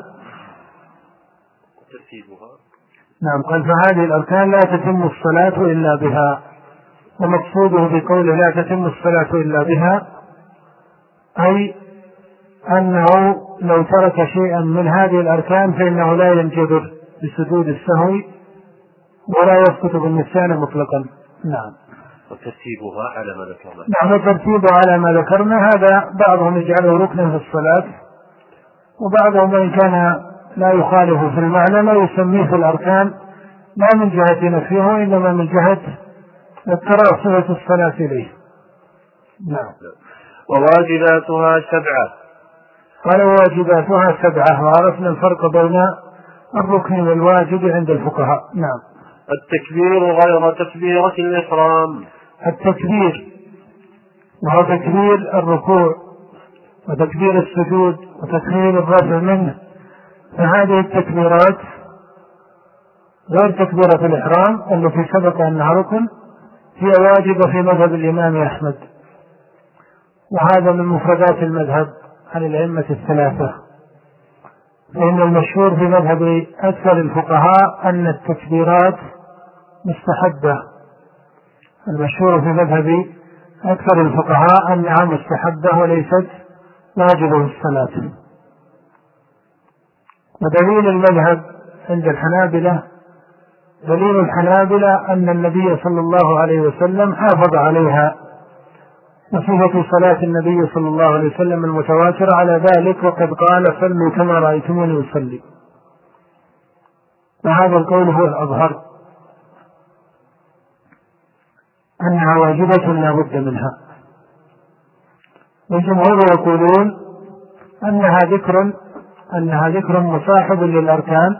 A: ترتيبها.
B: نعم. قال فهذه الأركان لا تتم الصلاة إلا بها، ومقصوده بقوله لا تتم الصلاة إلا بها أي أنه لو ترك شيئا من هذه الأركان فإنه لا ينجبر بسجود السهو ولا يسقط بالنسيان مطلقا. نعم.
A: وترتيبها على ما ذكرنا.
B: نعم. وترتيبها على ما ذكرنا، هذا بعضهم يجعله ركنا في الصلاة، وبعضهم إن كان لا يخالف في المعنى ما يسميه في الأركان لا من جهة نفيه وإنما من جهة اضطرار صفة الصلاة إليه. نعم.
A: وواجباتها سبعة.
B: قال وواجباتها سبعة، وعرفنا الفرق بين الركن والواجب عند الفقهاء. نعم.
A: التكبير غير تكبيرة الإحرام.
B: التكبير وهو تكبير الركوع وتكبير السجود وتكبير الرفع منه، فهذه التكبيرات غير تكبيرة الإحرام التي سبق أنها ركن هي واجبة في مذهب الإمام أحمد، وهذا من مفردات المذهب عن الأئمة الثلاثة. فإن المشهور في مذهب أكثر الفقهاء أن التكبيرات مستحبة، المشهور في مذهب أكثر الفقهاء أنها مستحبة وليست واجبة في الصلاة. ودليل المذهب عند الحنابلة دليل الحنابلة أن النبي صلى الله عليه وسلم حافظ عليها، وصفة صلاة النبي صلى الله عليه وسلم المتواترة على ذلك، وقد قال صلوا كما رأيتموني أصلي، وهذا القول هو الأظهر أنها واجبة لا بد منها. والجمهور يقولون أنها ذكر أنها ذكر مصاحب للأركان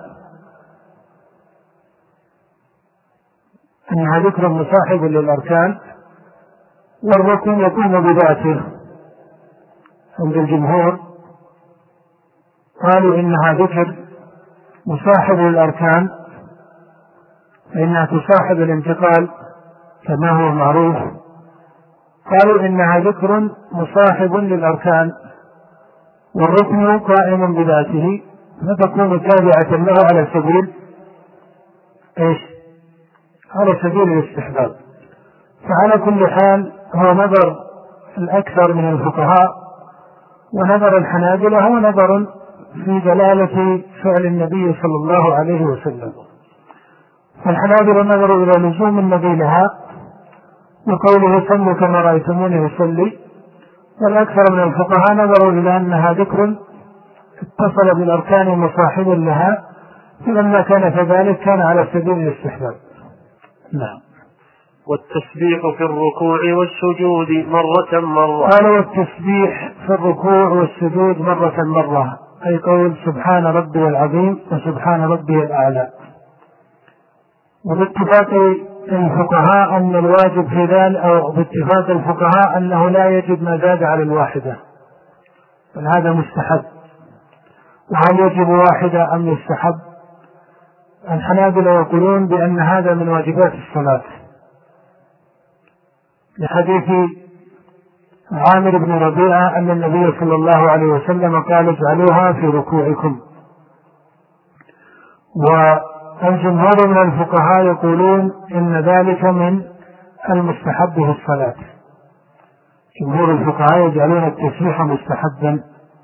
B: أنها ذكر مصاحب للأركان والركن يكون بذاته. عند الجمهور قالوا إنها ذكر مصاحب للأركان فإنها تصاحب الانتقال كما هو معروف. قالوا إنها ذكر مصاحب للأركان والركن قائم بذاته، فتكون تابعة له على سبيل إيش؟ على سبيل الاستحباب. فعلى كل حال هو نظر الأكثر من الفقهاء، ونظر الحنابلة هو نظر في دلالة فعل النبي صلى الله عليه وسلم. فالحنابلة نظروا إلى لزوم النبي لها وقوله صلوا كما رأيتموني يصلي، والأكثر من الفقهاء نظروا إلى أنها ذكر اتصل بالأركان مصاحب لها، فلما كان كذلك كان على سبيل الاستحباب. نعم.
A: والتسبيح في الركوع والسجود مرة مرة.
B: قال والتسبيح في الركوع والسجود مرة مرة، أي قول سبحان ربي العظيم وسبحان ربي الأعلى. وباتفاق الفقهاء أن الواجب في ذلك، أو باتفاق الفقهاء أنه لا يجب ما زاد على الواحدة، بل هذا مستحب. وهل يجب واحدة أم يستحب؟ الحنابلة يقولون بأن هذا من واجبات الصلاة، لحديث عامر بن ربيعة أن النبي صلى الله عليه وسلم قال اجعلوها في ركوعكم. والجمهور من الفقهاء يقولون إن ذلك من المستحب في الصلاة. جمهور الفقهاء يجعلون التسبيح مستحبا،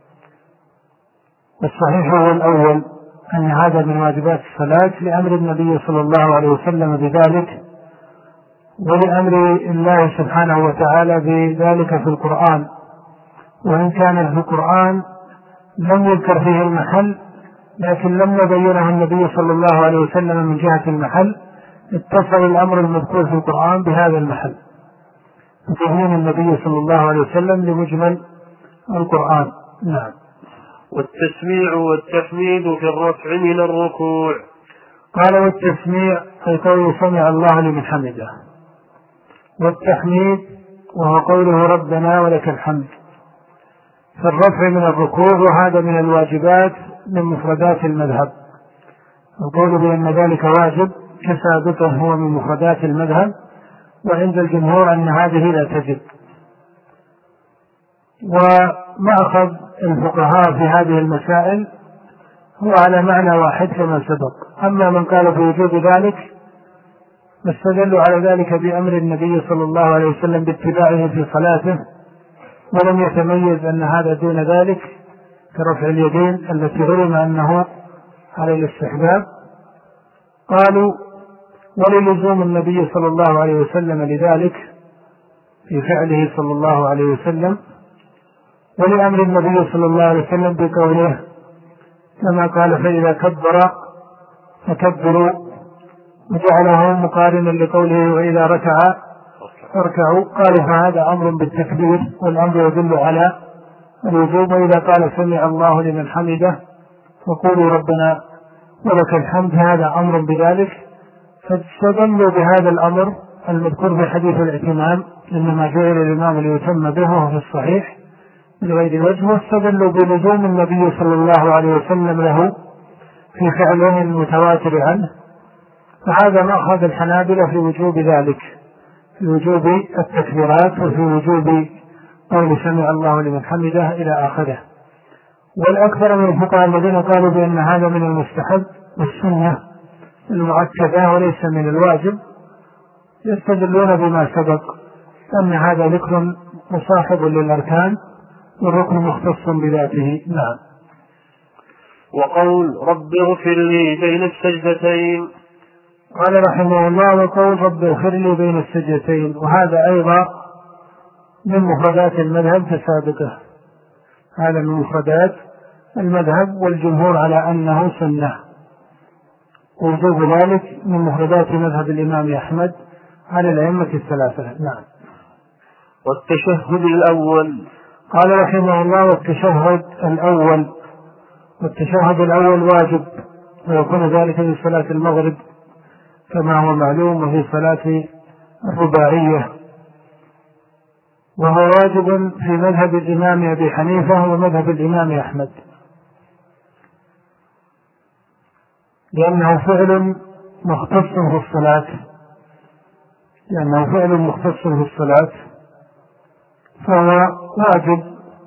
B: والصحيح هو الأول أن هذا من واجبات الصلاة لأمر النبي صلى الله عليه وسلم بذلك، ولأمر الله سبحانه وتعالى بذلك في القرآن. وإن كان في القرآن لم يذكر فيه المحل، لكن لما بينه النبي صلى الله عليه وسلم من جهة المحل اتصل الأمر المذكور في القرآن بهذا المحل، تبيين النبي صلى الله عليه وسلم لمجمل القرآن. نعم.
A: والتسميع والتحميد في الرفع من الركوع.
B: قال والتسميع أي قول سمع الله لمن حمده، والتحميد وهو قوله ربنا ولك الحمد في الرفع من الركوع، وهذا من الواجبات من مفردات المذهب. القول بأن ذلك واجب كثابته هو من مفردات المذهب، وعند الجمهور أن هذه لا تجب. ومأخذ الفقهاء في هذه المسائل هو على معنى واحد كما سبق. أما من قال بوجوب ذلك فاستدلوا على ذلك بأمر النبي صلى الله عليه وسلم باتباعه في صلاته، ولم يتميز أن هذا دون ذلك كرفع اليدين التي علم أنه على الاستحباب. قالوا وللزوم النبي صلى الله عليه وسلم لذلك في فعله صلى الله عليه وسلم، ولأمر النبي صلى الله عليه وسلم بقوله كما قال فإذا كبر فكبروا، وجعله مقارنا لقوله وإذا ركع فاركعوا. قال فهذا أمر بالتكبير، والأمر يدل على الوجوب. وإذا قال سمع الله لمن حمده فقولوا ربنا ولك الحمد، هذا أمر بذلك. فاستدلوا بهذا الأمر المذكور في حديث الاعتمام إنما جعل الإمام ليتم به وهو في الصحيح، من غير وجه، واستدلوا بلزوم النبي صلى الله عليه وسلم له في فعله المتواتر عنه، فهذا مأخذ الحنابلة في وجوب ذلك، في وجوب التكبيرات وفي وجوب قول سمع الله لمن حمده إلى آخره. والأكثر من الفقهاء الذين قالوا بأن هذا من المستحب والسنة المؤكدة وليس من الواجب يستدلون بما سبق أن هذا ذكر مصاحب للأركان والركن مختص بذاته. نعم.
A: وقول رب اغفر لي بين السجدتين.
B: قال رحمه الله وقول رب اغفر لي بين السجدتين، وهذا أيضا من مفردات المذهب كسابقه، هذا من مفردات المذهب، والجمهور على أنه سنة، ووجوب ذلك من مفردات مذهب الإمام أحمد على الأئمة الثلاثة. نعم.
A: والتشهد الأول.
B: قال رحمه الله والتشهد الأول، والتشهد الأول واجب، ويكون ذلك في صلاة المغرب كما هو معلوم، وفي صلاة الرباعية، وهو واجب في مذهب الإمام أبي حنيفة ومذهب الإمام أحمد، لأنه فعل مختص في الصلاة لأنه فعل مختص في الصلاة فهو واجب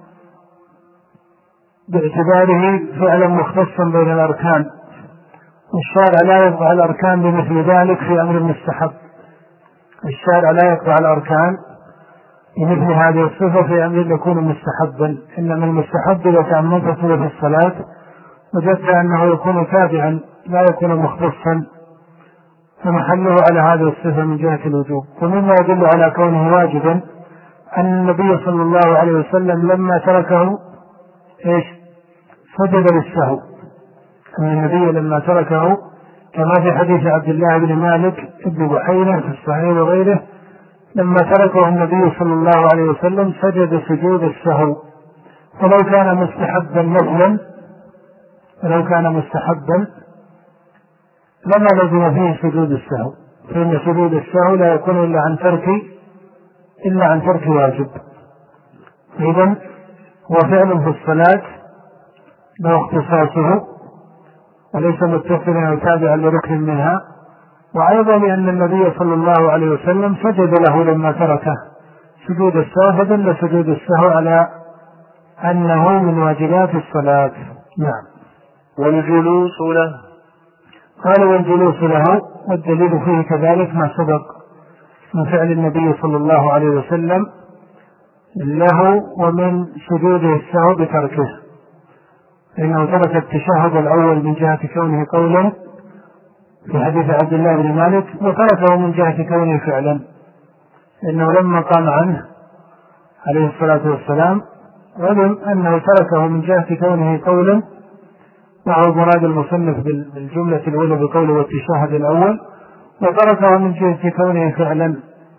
B: باعتباره فعلا مختصا بين الأركان، والشارع لا يقطع الأركان بمثل ذلك في أمر مستحب. الشارع لا يقطع الأركان بمثل هذه الصفة في أمر يكون مستحبا، إنما المستحب إذا تأملت في الصلاة وجدت أنه يكون تابعا لا يكون مختصا، فمحله على هذه الصفة من جهة الوجوب. ومما يدل على كونه واجبا أن النبي صلى الله عليه وسلم لما تركه إيش سجد للسهو، أن النبي لما تركه كما في حديث عبد الله بن مالك ابن بحيرة في الصحيح وغيره، لما تركه النبي صلى الله عليه وسلم سجد سجود السهو. فلو كان مستحبا نفلا فلو كان مستحبا لما لزم فيه سجود السهو، فإن سجود السهو لا يكون إلا عن ترك إلا عن ترك واجب. إذن هو فعل في الصلاة له اختصاصه وليس متصلا أو تابعا لركن منها، وأيضا لأن النبي صلى الله عليه وسلم سجد له لما تركه سجود السهو، فدل سجود السهو على أنه من واجبات الصلاة. نعم.
A: والجلوس له.
B: قال والجلوس له، والدليل فيه كذلك ما سبق من فعل النبي صلى الله عليه وسلم له ومن سجوده السهو بتركه، لأنه ترك التشهد الأول من جهة كونه قولا في حديث عبد الله بن مالك، وتركه من جهة كونه فعلا، لأنه لما قام عنه عليه الصلاة والسلام علم أنه تركه من جهة كونه قولا، وهو مراد المصنف بالجملة الأولى بقوله والتشهد الأول، وتركه من جهة كونه فعلا.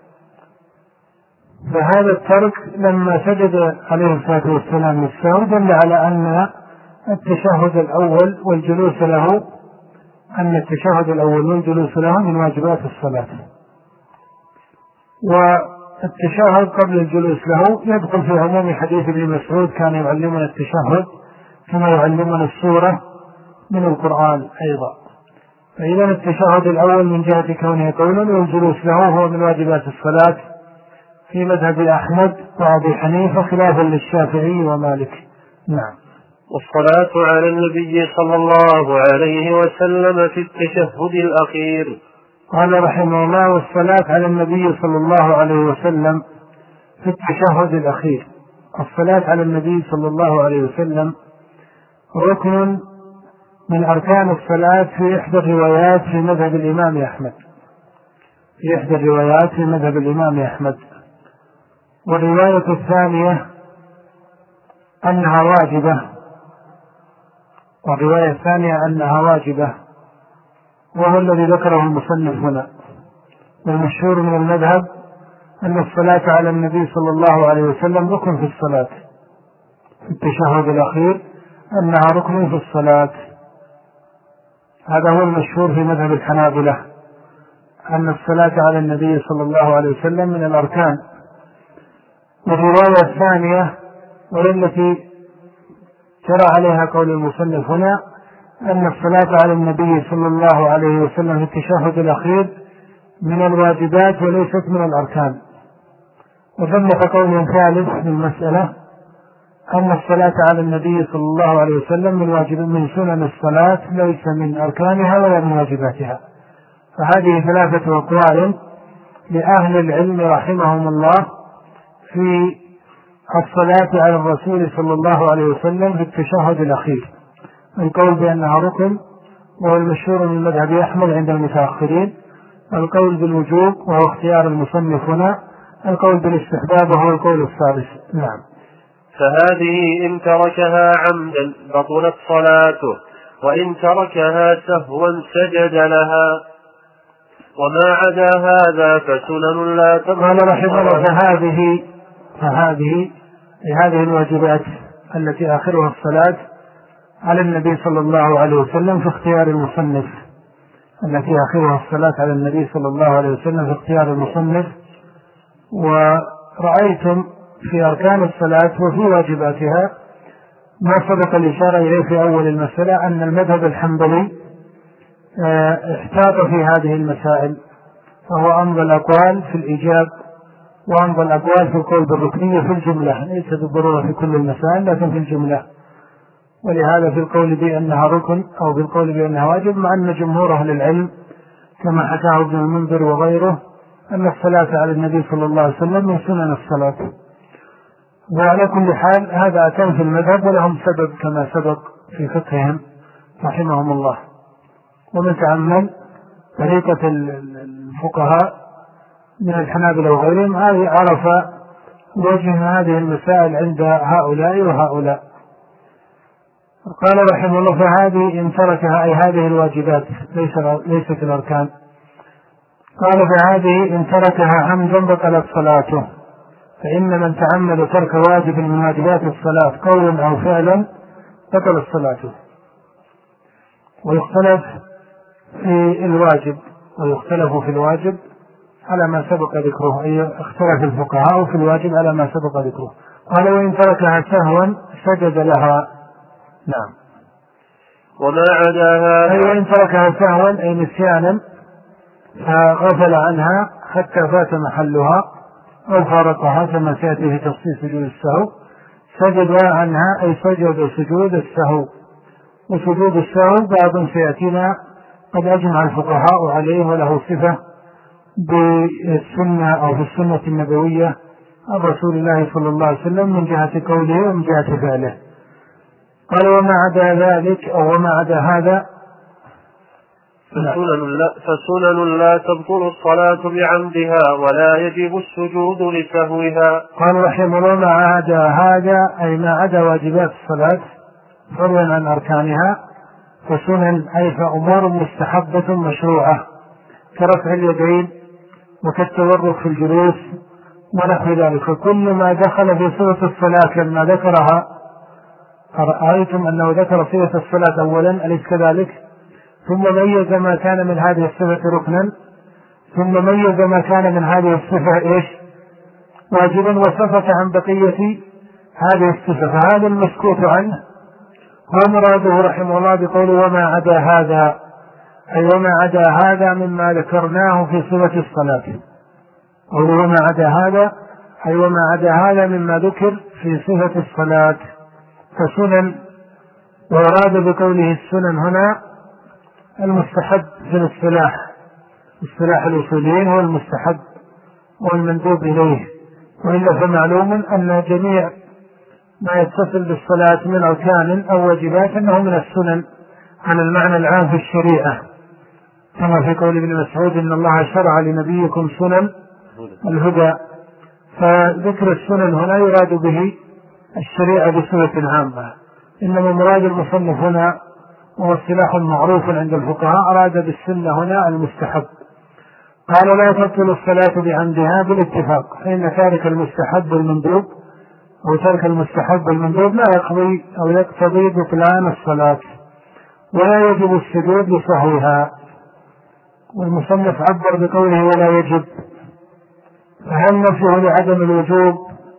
B: فهذا الترك لما سجد عليه الصلاة والسلام للسهو دل على أن التشهد الأول والجلوس له أن التشهد الأول والجلوس له من واجبات الصلاة، والتشهد قبل الجلوس له يدخل في عموم حديث ابن مسعود كان يعلمنا التشهد كما يعلمنا السورة من القرآن أيضا. فإذا التشهد الأول من جهة كونه قولا، والجلوس له هو من واجبات الصلاة في مذهب أحمد وأبي حنيفة خلافا للشافعي ومالك. نعم.
A: والصلاة على النبي صلى الله عليه وسلم في التشهد الأخير.
B: قال رحمه الله والصلاة على النبي صلى الله عليه وسلم في التشهد الأخير. الصلاة على النبي صلى الله عليه وسلم ركن من أركان الصلاة في إحدى الروايات في مذهب الإمام أحمد في إحدى الروايات في مذهب الإمام أحمد والرواية الثانية أنها واجبة والرواية الثانية أنها واجبة وهو الذي ذكره المصنف هنا. والمشهور من المذهب أن الصلاة على النبي صلى الله عليه وسلم ركن في الصلاة في التشهد الأخير، أنها ركن في الصلاة. هذا هو المشهور في مذهب الحنابلة أن الصلاة على النبي صلى الله عليه وسلم من الأركان. والرواية الثانية والتي جرى عليها قول المصنف هنا أن الصلاة على النبي صلى الله عليه وسلم في التشهد الأخير من الواجبات وليست من الأركان. وثمة قول ثالث في المسألة أن الصلاة على النبي صلى الله عليه وسلم من واجب من سنن الصلاة ليس من أركانها ولا من واجباتها. فهذه ثلاثة أقوال لأهل العلم رحمهم الله في الصلاة على الرسول صلى الله عليه وسلم في التشهد الأخير. القول بأنها ركن وهو المشهور من مذهب أحمد عند المتأخرين، القول بالوجوب وهو اختيار المصنف هنا، القول بالاستحباب وهو القول الثالث. نعم.
A: فهذه إن تركها عمدا بطلت صلاته، وإن تركها سهوا سجد لها، وما عدا هذا فسنن لا تبطل.
B: قال رحمه الله فهذه فهذه هذه الواجبات التي آخرها الصلاة على النبي صلى الله عليه وسلم في اختيار المصنف التي آخرها الصلاة على النبي صلى الله عليه وسلم في اختيار المصنف. ورأيتم في أركان الصلاة وفي واجباتها ما سبق الإشارة إليه في أول المسألة أن المذهب الحنبلي احتاط في هذه المسائل، فهو أمضى الأقوال في الإيجاب وأمضى الأقوال في القول بالركنية في الجملة، ليس بالضرورة في كل المسائل لكن في الجملة. ولهذا في القول بأنها ركن أو في القول بأنها واجب، مع أن جمهور أهل العلم كما حكاه ابن المنذر وغيره أن الصلاة على النبي صلى الله عليه وسلم من سنن الصلاة. وعلى كل حال هذا أتم في المذهب ولهم سبب كما سبق في فقههم رحمهم الله. ومن تأمل طريقة الفقهاء من الحنابلة وغيرهم هذه عرف وجه هذه المسائل عند هؤلاء وهؤلاء. قال رحمه الله فهذه إن تركها أي هذه الواجبات ليست الأركان. قال فهذه إن تركها عمدا بطلت صلاته، فإن من تعمد ترك واجب من واجبات الصلاة قولا أو فعلا بطلت صلاته. ويختلف في الواجب ويختلف في الواجب على ما سبق ذكره، أي اختلف الفقهاء في الواجب على ما سبق ذكره. قال وإن تركها سهوا سجد لها. نعم.
A: وما عداها
B: أي وإن تركها سهوا أي نسيانا فغفل عنها حتى فات محلها أو فارقها كما سيأتي في تفصيل سجود السهو، سجد عنها أي سجد سجود السهو. وسجود السهو بعض سيأتينا قد أجمع الفقهاء عليه وله صفة بالسنة أو في السنة النبوية عن رسول الله صلى الله عليه وسلم من جهة قوله ومن جهة فعله. قال وما عدا ذلك أو وما عدا هذا
A: فسنن لا, فسنن لا تبطل الصلاة بعمدها ولا يجب السجود لسهوها.
B: قال رحمه الله ما عدا هذا أي ما عدا واجبات الصلاة فضلا عن أركانها فسنن أي فأمور مستحبة مشروعة كرفع اليدين وكالتورك في الجلوس ونحو ذلك. فكل ما دخل في صفة الصلاة لما ذكرها رأيتم أنه ذكر صفة الصلاة أولا أليس كذلك، ثم ميز ما كان من هذه الصفة ركنا، ثم ميز ما كان من هذه الصفة إيش واجبا، وسكت عن بقية هذه الصفة. فهذا المسكوت عنه هو مراده رحمه الله بقوله وما عدا هذا أي وما عدا هذا مما ذكرناه في صفة الصلاة. قوله وما عدا هذا أي وما عدا هذا مما ذكر في صفة الصلاة فسنن. وأراد بقوله السنن هنا المستحب في الاصطلاح، اصطلاح الأصوليين هو المستحب والمندوب إليه، وإلا فمعلوم أن جميع ما يتصل بالصلاة من أركان أو واجبات أنه من السنن على المعنى العام في الشريعة، كما في قول ابن مسعود إن الله شرع لنبيكم سنن الهدى. فذكر السنن هنا يراد به الشريعة بصفة عامة، إنما مراد المصنف هنا وهو اصطلاح معروف عند الفقهاء أراد بالسنة هنا المستحب. قال لا تبطل الصلاة بعمدها بالاتفاق، فإن تارك المستحب والمندوب أو ترك المستحب والمندوب لا يقضي أو يقتضي بطلان الصلاة ولا يجب السجود لسهوها. والمصنف عبر بقوله ولا يجب، فهل نفيه لعدم الوجوب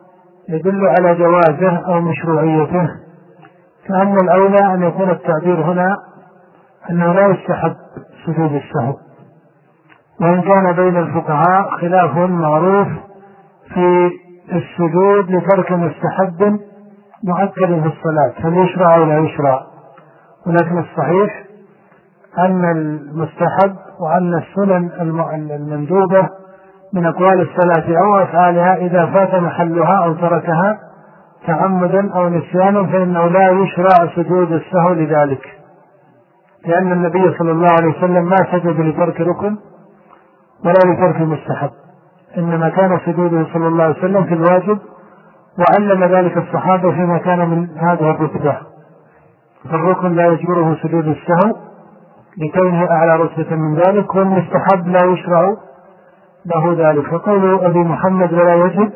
B: يدل على جوازه أو مشروعيته، كأن الأولى أن يكون التعبير هنا أنه لا يستحب سجود السهو، وإن كان بين الفقهاء خلاف معروف في السجود لترك مستحب مؤكد في الصلاة هل يشرع أو لا يشرع، ولكن الصحيح أن المستحب وأن السنن المندوبة من أقوال الصلاة أو أفعالها إذا فات محلها أو تركها تعمدا أو نسيانا فإنه لا يشرع سجود السهو لذلك، لأن النبي صلى الله عليه وسلم ما سجد لترك ركن ولا لترك مستحب، إنما كان سجوده صلى الله عليه وسلم في الواجب، وعلم ذلك الصحابة فيما كان من هذه الرتبة، فالركن لا يجبره سجود السهو لكونه أعلى رتبة من ذلك، والمستحب لا يشرع له ذلك. فقول أبي محمد ولا يجب،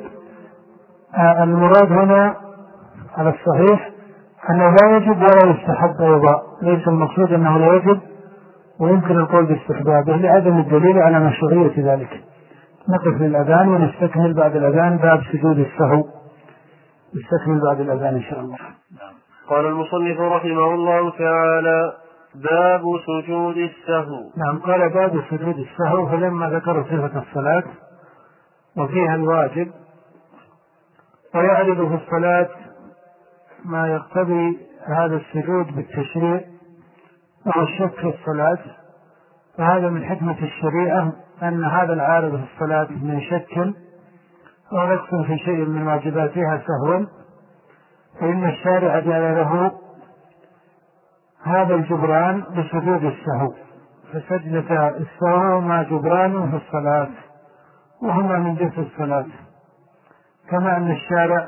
B: آه المراد هنا على الصحيح أنه لا يجب ولا يستحب أيضا، ليس المقصود أنه لا يجب ويمكن القول باستحبابه لعدم الدليل على مشروعية ذلك. نقف للأذان ونستكمل بعد الأذان باب سجود السهو، نستكمل بعد الأذان إن شاء الله.
A: قال المصنف رحمه الله تعالى: باب سجود السهو.
B: نعم، قال باب سجود السهو، فلما ذكر صفة الصلاة وفيها الواجب ويعرض في الصلاة ما يقتضي هذا السجود بالتشريع أو الشك في الصلاة، فهذا من حكمة الشريعة أن هذا العارض في الصلاة من شك أو نقص في شيء من واجباتها سهوا، فإن الشارع جعل له هذا الجبران بسجود السهو، فسجدة السهو ما جبران في الصلاة وهما من جنس الصلاة، كما أن الشارع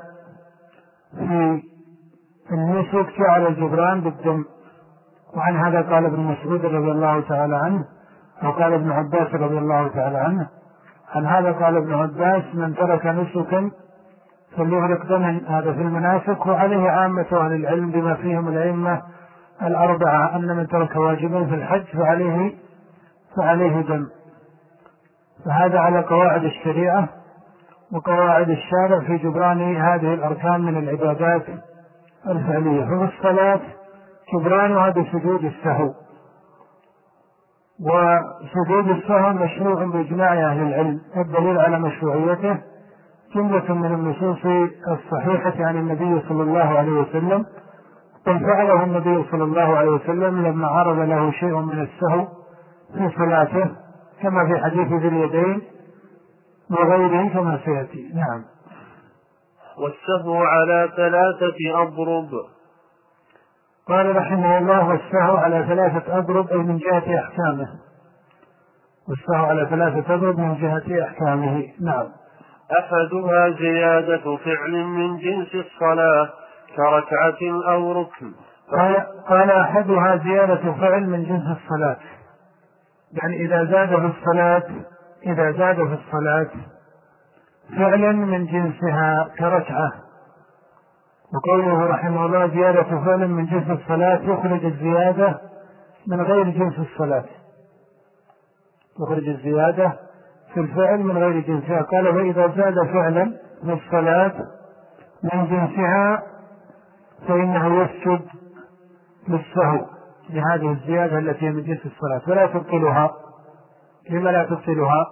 B: في النسك جعل الجبران بالدم، وعن هذا قال ابن مسعود رضي الله تعالى عنه، وقال ابن عباس رضي الله تعالى عنه، عن هذا قال ابن عباس: من ترك نسكا فليهرق دما، هذا في المناسك، وعليه عامة أهل العلم بما فيهم الأئمة الأربعة أن من ترك واجبا في الحج فعليه فعليه دم، فهذا على قواعد الشريعة وقواعد الشارع في جبران هذه الأركان من العبادات الفعلية. ففي الصلاة جبرانها بسجود السهو، وسجود السهو مشروع بإجماع أهل العلم، والدليل على مشروعيته جملة من النصوص الصحيحة عن النبي صلى الله عليه وسلم، بل فعله النبي صلى الله عليه وسلم لما عرض له شيء من السهو في صلاته، كما في حديث ذي اليدين وغيره كما سيأتي. نعم.
A: والسهو على ثلاثة أضرب.
B: قال رحمه الله: والسهو على ثلاثة أضرب، أي من جهة أحكامه، والسهو على ثلاثة أضرب من جهة أحكامه. نعم.
A: أحدها زيادة فعل من جنس الصلاة كركعة أو ركن.
B: قال, قال أحدها زيادة فعل من جنس الصلاة، يعني إذا زاد في الصلاة إذا زاد في الصلاة فعلا من جنسها كركعة. وقوله رحمه الله زيادة فعل من جنس الصلاة يخرج الزيادة من غير جنس الصلاة، يخرج الزيادة في الفعل من غير جنسها. قال: وإذا زاد فعلا في الصلاة من جنسها فإنه يسجد للسهو لهذه الزيادة التي من جنس الصلاة ولا تبطلها. لما لا تبطلها؟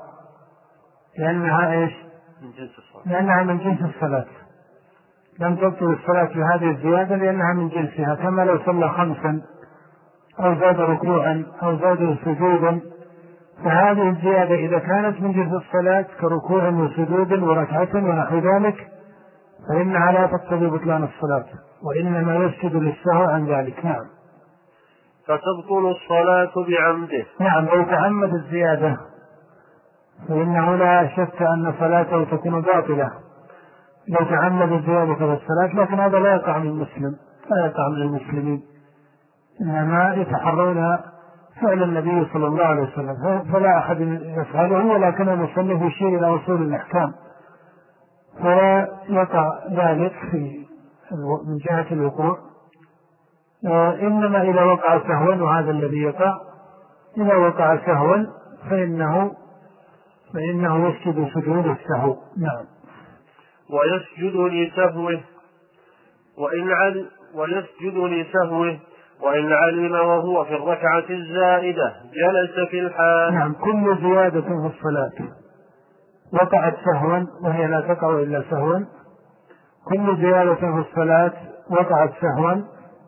B: لأنها إيش؟
A: من جنس الصلاة.
B: لأنها من جنس الصلاة، لم تبطل الصلاة بهذه الزيادة لأنها من جنسها، كما لو صلى خمسا أو زاد ركوعا أو زاد سجودا، فهذه الزيادة إذا كانت من جنس الصلاة كركوع وسجود وركعة ونحو ذلك فإنها لا تقتضي بطلان الصلاة، وإنما يسجد للسهو عن ذلك. نعم.
A: فتبطل الصلاة بعمده.
B: نعم، لو تعمد الزيادة فإنه لا شك أن صلاته تكون باطلة لو تعمد الزيادة في الصلاة، لكن هذا لا يقع من المسلم، لا يقع من المسلمين، إنما يتحرون فعل النبي صلى الله عليه وسلم، فلا أحد يفعله، ولكن المصنف يشير إلى وصول الأحكام، فلا يقع ذلك في من جهة الوقوع، إنما إذا وقع سهوا، وهذا الذي يقع، إذا وقع سهوا فإنه فإنه يسجد سجود السهو. نعم.
A: ويسجد لسهوه وإن علم ويسجد لسهوه وإن علم وهو في الركعة الزائدة جلس في الحال.
B: نعم، كل زيادة في الصلاة وقعت سهوا وهي لا تقع إلا سهوا، كل زيادة في الصلاة وقعت سهوا،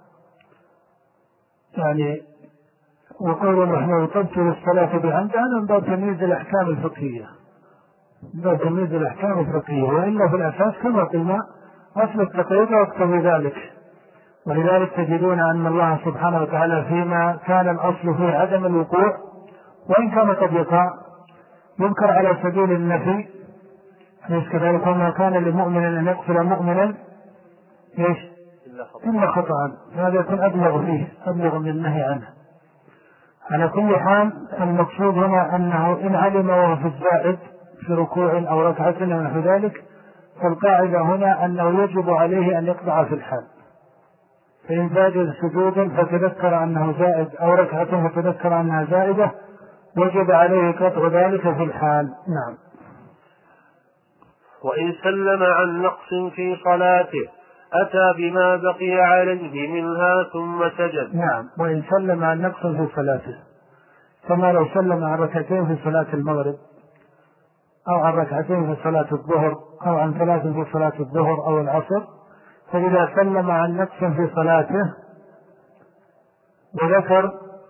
B: يعني وقول نحن تبطل الصلاة بعمد هذا من باب تمييز الأحكام الفقهية، من باب تمييز الأحكام الفقهية، وإلا في الأساس كما قلنا أصل التقييد يقتضي ذلك. ولذلك تجدون أن الله سبحانه وتعالى فيما كان الأصل فيه عدم الوقوع وإن كان قد يقع يذكر على سبيل النفي، ليس كذلك وما كان لمؤمن أن يقتل مؤمنا إيش إلا خطأ، هذا يكون أبلغ فيه أبلغ من النهي عنه. على كل حال المقصود هنا أنه إن علم وهو في الزائد في ركوع أو ركعة أو نحو ذلك، فالقاعدة هنا أنه يجب عليه أن يقطع في الحال، فإن زاد سجودا فتذكر أنه زائد أو ركعة فتذكر أنها زائدة وجب عليه قطع ذلك في الحال. نعم.
A: وإن سلم عن نقص في صلاته أتى بما بقي عليه منها ثم سجد.
B: نعم، وإن سلم عن نقص في صلاته، كما لو سلم عن ركعتين في صلاة المغرب أو عن ركعتين في صلاة الظهر أو عن ثلاث في صلاة الظهر أو العصر، فإذا سلم عن نقص في صلاته وذكر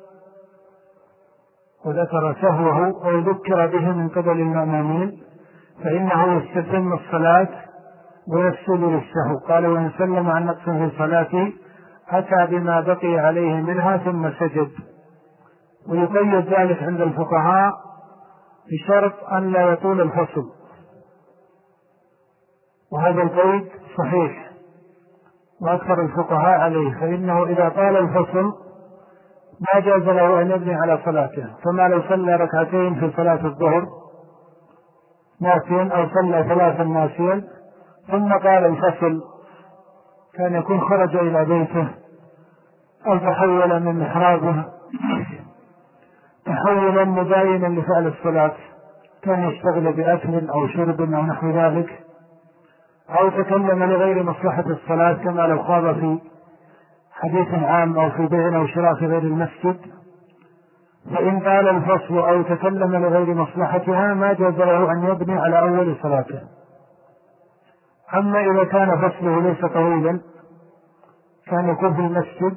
B: وذكر سهوه أو ذكر به من قبل المأمومين فإنه يستتم الصلاة ويسجد للسهو. قال وإن سلم عن نقص في صلاته أتى بما بقي عليه منها ثم سجد. ويقيد ذلك عند الفقهاء بشرط أن لا يطول الفصل، وهذا القيد صحيح وأكثر الفقهاء عليه، فإنه إذا طال الفصل ما جاز له أن يبني على صلاته، كما لو صلى ركعتين في صلاة الظهر ناسيا أو صلى ثلاثا ناسيا ثم قال الفصل، كان يكون خرج إلى بيته أو تحول من محرابه تحولا مباينا لفعل الصلاة، كان يشتغل بأكل أو شرب أو نحو ذلك، أو تكلم لغير مصلحة الصلاة كما لو خاض في حديث عام أو في بيع أو شراء في غير المسجد، فإن قال الفصل أو تكلم لغير مصلحتها ما جاز له أن يبني على أول صلاته. أما إذا كان فصله ليس طويلا، كان يكون في المسجد،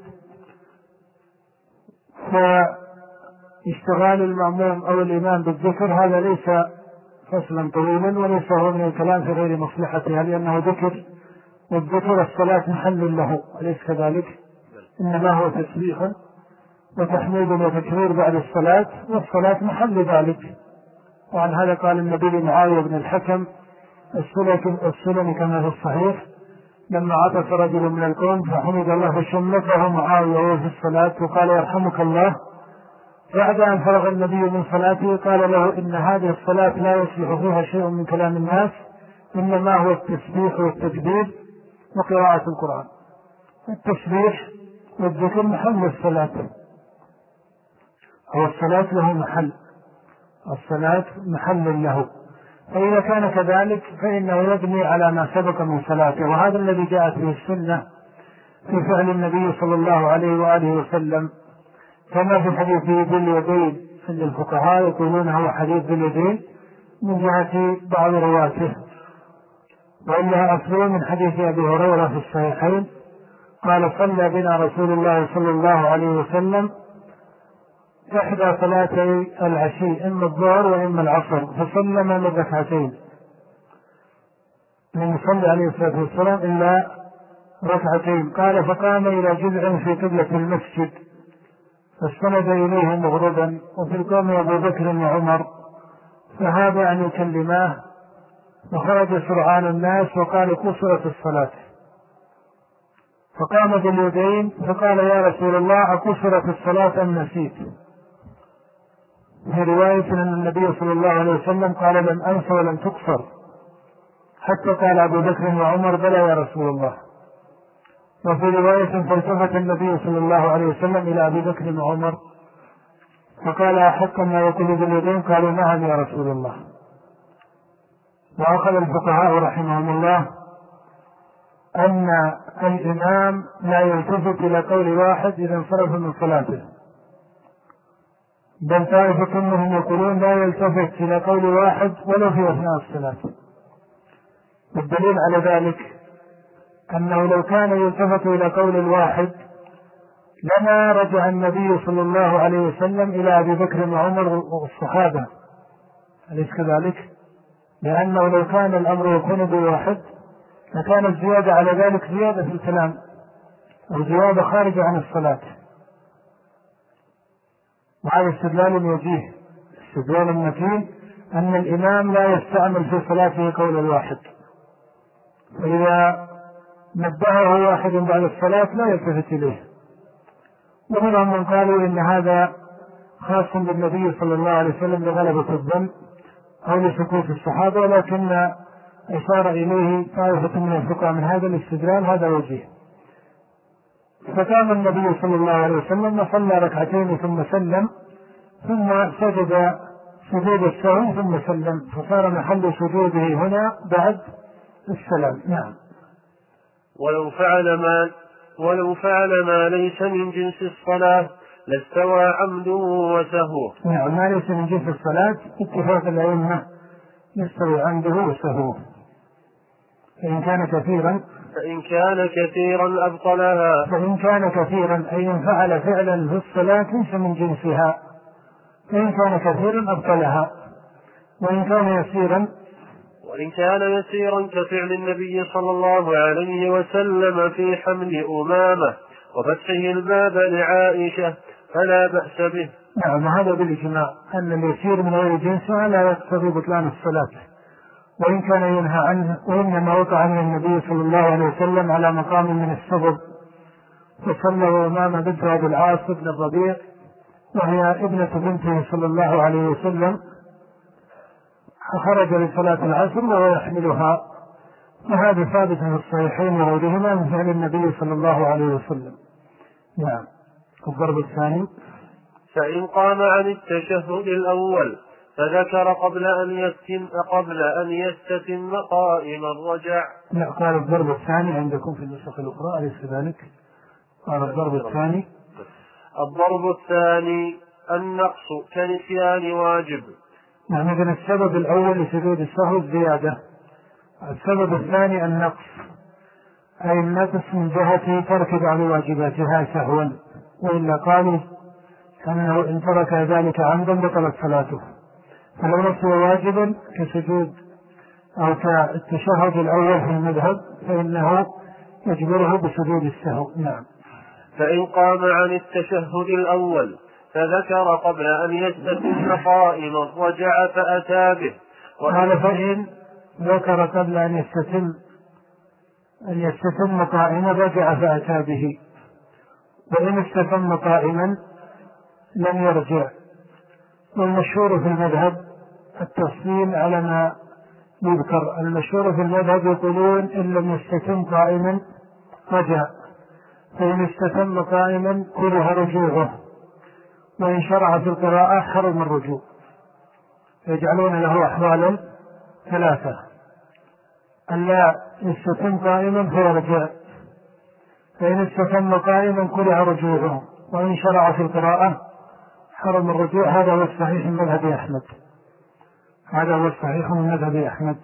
B: فاشتغال المأموم أو الإمام بالذكر هذا ليس فصلا طويلا وليس هو من الكلام في غير مصلحتها، لأنه ذكر، والذكر الصلاة محل له أليس كذلك؟ إنما هو تسبيح وتحميد وتكبير بعد الصلاة، والصلاة محل ذلك. وعن هذا قال النبي لمعاوية بن الحكم السلمي كما في الصحيح لما عطس رجل من القوم فحمد الله فشمته معاوية وهو في الصلاة وقال يرحمك الله، بعد أن فرغ النبي من صلاته قال له إن هذه الصلاة لا يصلح فيها شيء من كلام الناس، إنما هو التسبيح والتكبير وقراءة القرآن. التسبيح والذكر محل الصلاة، أو الصلاة له محل، الصلاة محل له، فإذا كان كذلك فإنه يبني على ما سبق من صلاته. وهذا الذي جاءت به السنة في فعل النبي صلى الله عليه وآله وسلم، كما في حديث ذي اليدين عند الفقهاء يقولون هو حديث ذي اليدين من جهة بعض رواته، وإنها أصله من حديث أبي هريرة في الصحيحين قال صلى بنا رسول الله صلى الله عليه وسلم إحدى صلاتي العشي إما الظهر وإما العصر فسلم من ركعتين، لم يصلي عليه الصلاة والسلام إلا ركعتين. قال فقام إلى جذع في قبلة المسجد فاستند إليه مغربا، وفي القوم أبو بكر وعمر فهذا أن يكلماه، وخرج سرعان الناس وقال قصرت الصلاة، فقام باليدين فقال يا رسول الله أقصرت الصلاة أم نسيت؟ في رواية أن النبي صلى الله عليه وسلم قال لم أنس ولم تقصر، حتى قال أبو بكر وعمر بلى يا رسول الله. وفي رواية فالتفت النبي صلى الله عليه وسلم إلى أبي بكر وعمر فقال أحق ما يقول باليدين؟ قالوا نعم يا رسول الله. وأخذ الفقهاء رحمهم الله أن الإمام لا يلتفت إلى قول واحد إذا انصرف من صلاته، بل طائفة منهم يقولون لا يلتفت إلى قول واحد ولو في أثناء الصلاة. والدليل على ذلك أنه لو كان يلتفت إلى قول الواحد لما رجع النبي صلى الله عليه وسلم إلى أبي بكر وعمر والصحابة، أليس كذلك؟ لأنه لو كان الأمر يكون بواحد لكان الزيادة على ذلك زيادة في الكلام أو زيادة خارجة عن الصلاة. وهذا استدلال وجيه، استدلال متين أن الإمام لا يستعمل في صلاته قول الواحد، فإذا نبهه واحد بعد الصلاة لا يلتفت إليه. ومنهم من قالوا إن هذا خاص بالنبي صلى الله عليه وسلم لغلبة الظن أو لسكوت الصحابة، ولكن أشار إليه طائفة من الفقهاء من هذا الاستدلال هذا وجيه. فقام النبي صلى الله عليه وسلم وصلى ركعتين ثم سلم، ثم سجد سجود السهو ثم سلم، فصار محل سجوده هنا بعد السلام. نعم.
A: ولو فعل ما ولو فعل ما ليس من جنس الصلاة لاستوى عمده وسهوه.
B: نعم، ما ليس من جنس الصلاة اتفاق الأئمة يستوي عمده وسهوه. فإن كان كثيرا
A: فإن كان كثيرا أبطلها
B: فإن كان كثيرا أي إن فعل فعلا في الصلاة ليس من جنسها، فإن كان كثيرا أبطلها. وإن كان يسيرا
A: وإن كان يسيرا كفعل النبي صلى الله عليه وسلم في حمل أمامة وفتحه الباب لعائشة فلا بأس به.
B: نعم، هذا بالإجماع أن اليسير من غير جنسها لا يقتضي بطلان الصلاة. وإن كان ينهى عنه، وإنما وقع من النبي صلى الله عليه وسلم على مقام من السبب، فصلى أمامة بنت أبي العاص بن الربيع وهي ابنة بنته صلى الله عليه وسلم، خرج لصلاة العصر وهو يحملها، وهذا ثابت في الصحيحين وغيرهما من فعل النبي صلى الله عليه وسلم. نعم. الضرب الثاني:
A: فإن قام عن التشهد الأول فذكر قبل أن يستتم قبل أن يستتم قائما رجع.
B: لا، قال الضرب الثاني عندكم في النسخ الأخرى أليس كذلك؟ قال الضرب الثاني
A: الضرب الثاني النقص كنسيان واجب.
B: نعم، إذن السبب الأول لسجود السهو الزيادة، السبب الثاني النقص، أي النقص من جهة ترك بعض واجباتها سهوا، وإلا قالوا أنه إن ترك ذلك عمدا بطلت صلاته. فلو نسي واجبا كسجود أو كالتشهد الأول في المذهب فإنه يجبره بسجود السهو. نعم.
A: فإن قام عن التشهد الأول فذكر قبل أن يستتم قائما رجع فأتى به.
B: قال فإن ذكر قبل أن يستتم أن يستتم قائما رجع فأتى به، وإن استتم قائما لم يرجع. والمشهور في المذهب التفصيل على ما يذكر. المشهور في المذهب يقولون إن لم يستتم قائما رجع، فإن استتم قائما كره رجوعه، وإن شرع في القراءة حرم الرجوع. يجعلون له أحوالا ثلاثة: أن لا يستتم قائما فيرجع، فإن استتم قائما كره رجوعه، وإن شرع في القراءة حرم الرجوع. هذا هو الصحيح من مذهب أحمد هذا هو الصحيح من مذهب أحمد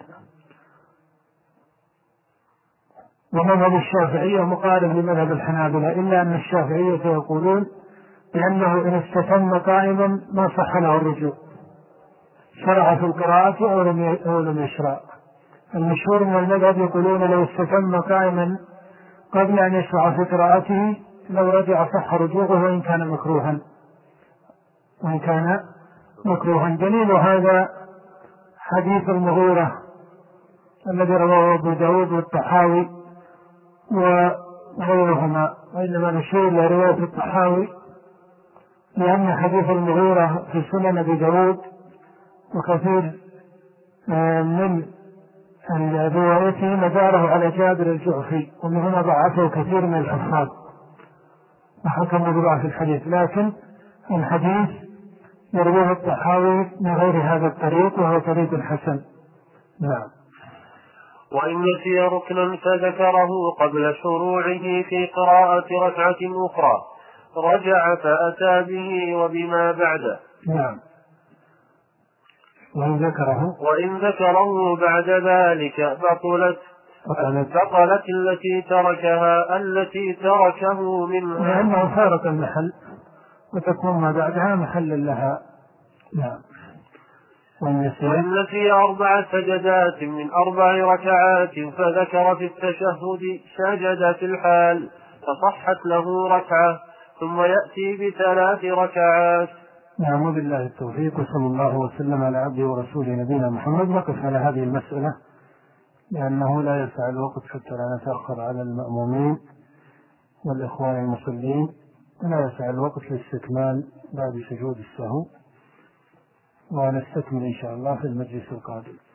B: ومذهب الشافعية مقارب لمذهب الحنابلة، إلا أن الشافعية يقولون بأنه إن استتم قائما ما صح له الرجوع، شرع في القراءة أو لم يشرع. المشهور من المذهب يقولون لو استتم قائما قبل أن يشرع في قراءته لو رجع صح رجوعه وإن كان مكروها وإن كان مكروها. دليل هذا حديث المغيرة الذي رواه أبو داود والطحاوي وغيرهما، وإنما نشير إلى رواية الطحاوي لأن حديث المغيرة في سنن أبي داود وكثير من روايته مداره على جابر الجعفي، ومن هنا ضعفه كثير من الحفاظ وحكم بضعف الحديث، لكن الحديث يرويه الطحاوي من غير هذا الطريق وهو طريق حسن. نعم.
A: وإن نسي ركنا فذكره قبل شروعه في قراءة ركعة أخرى رجع فأتى به وبما بعده.
B: نعم. وإن ذكره
A: وإن ذكره بعد ذلك بطلت بطلت التي تركها التي تركه منها،
B: لأنه فارق المحل وتكون ما بعدها محل لها. نعم.
A: وإن نسي أربع سجدات من أربع ركعات فذكر في التشهد سجد في الحال فصحت له ركعة ثم يأتي بثلاث ركعات.
B: نعم. وبالله التوفيق، وصلى الله وسلم على عبده ورسوله نبينا محمد. نقف على هذه المسألة لأنه لا يسع الوقت حتى لا نتأخر على المأمومين والإخوان المصلين، ولا يسع الوقت للاستكمال بعد سجود السهو، ونستكمل إن شاء الله في المجلس القادم.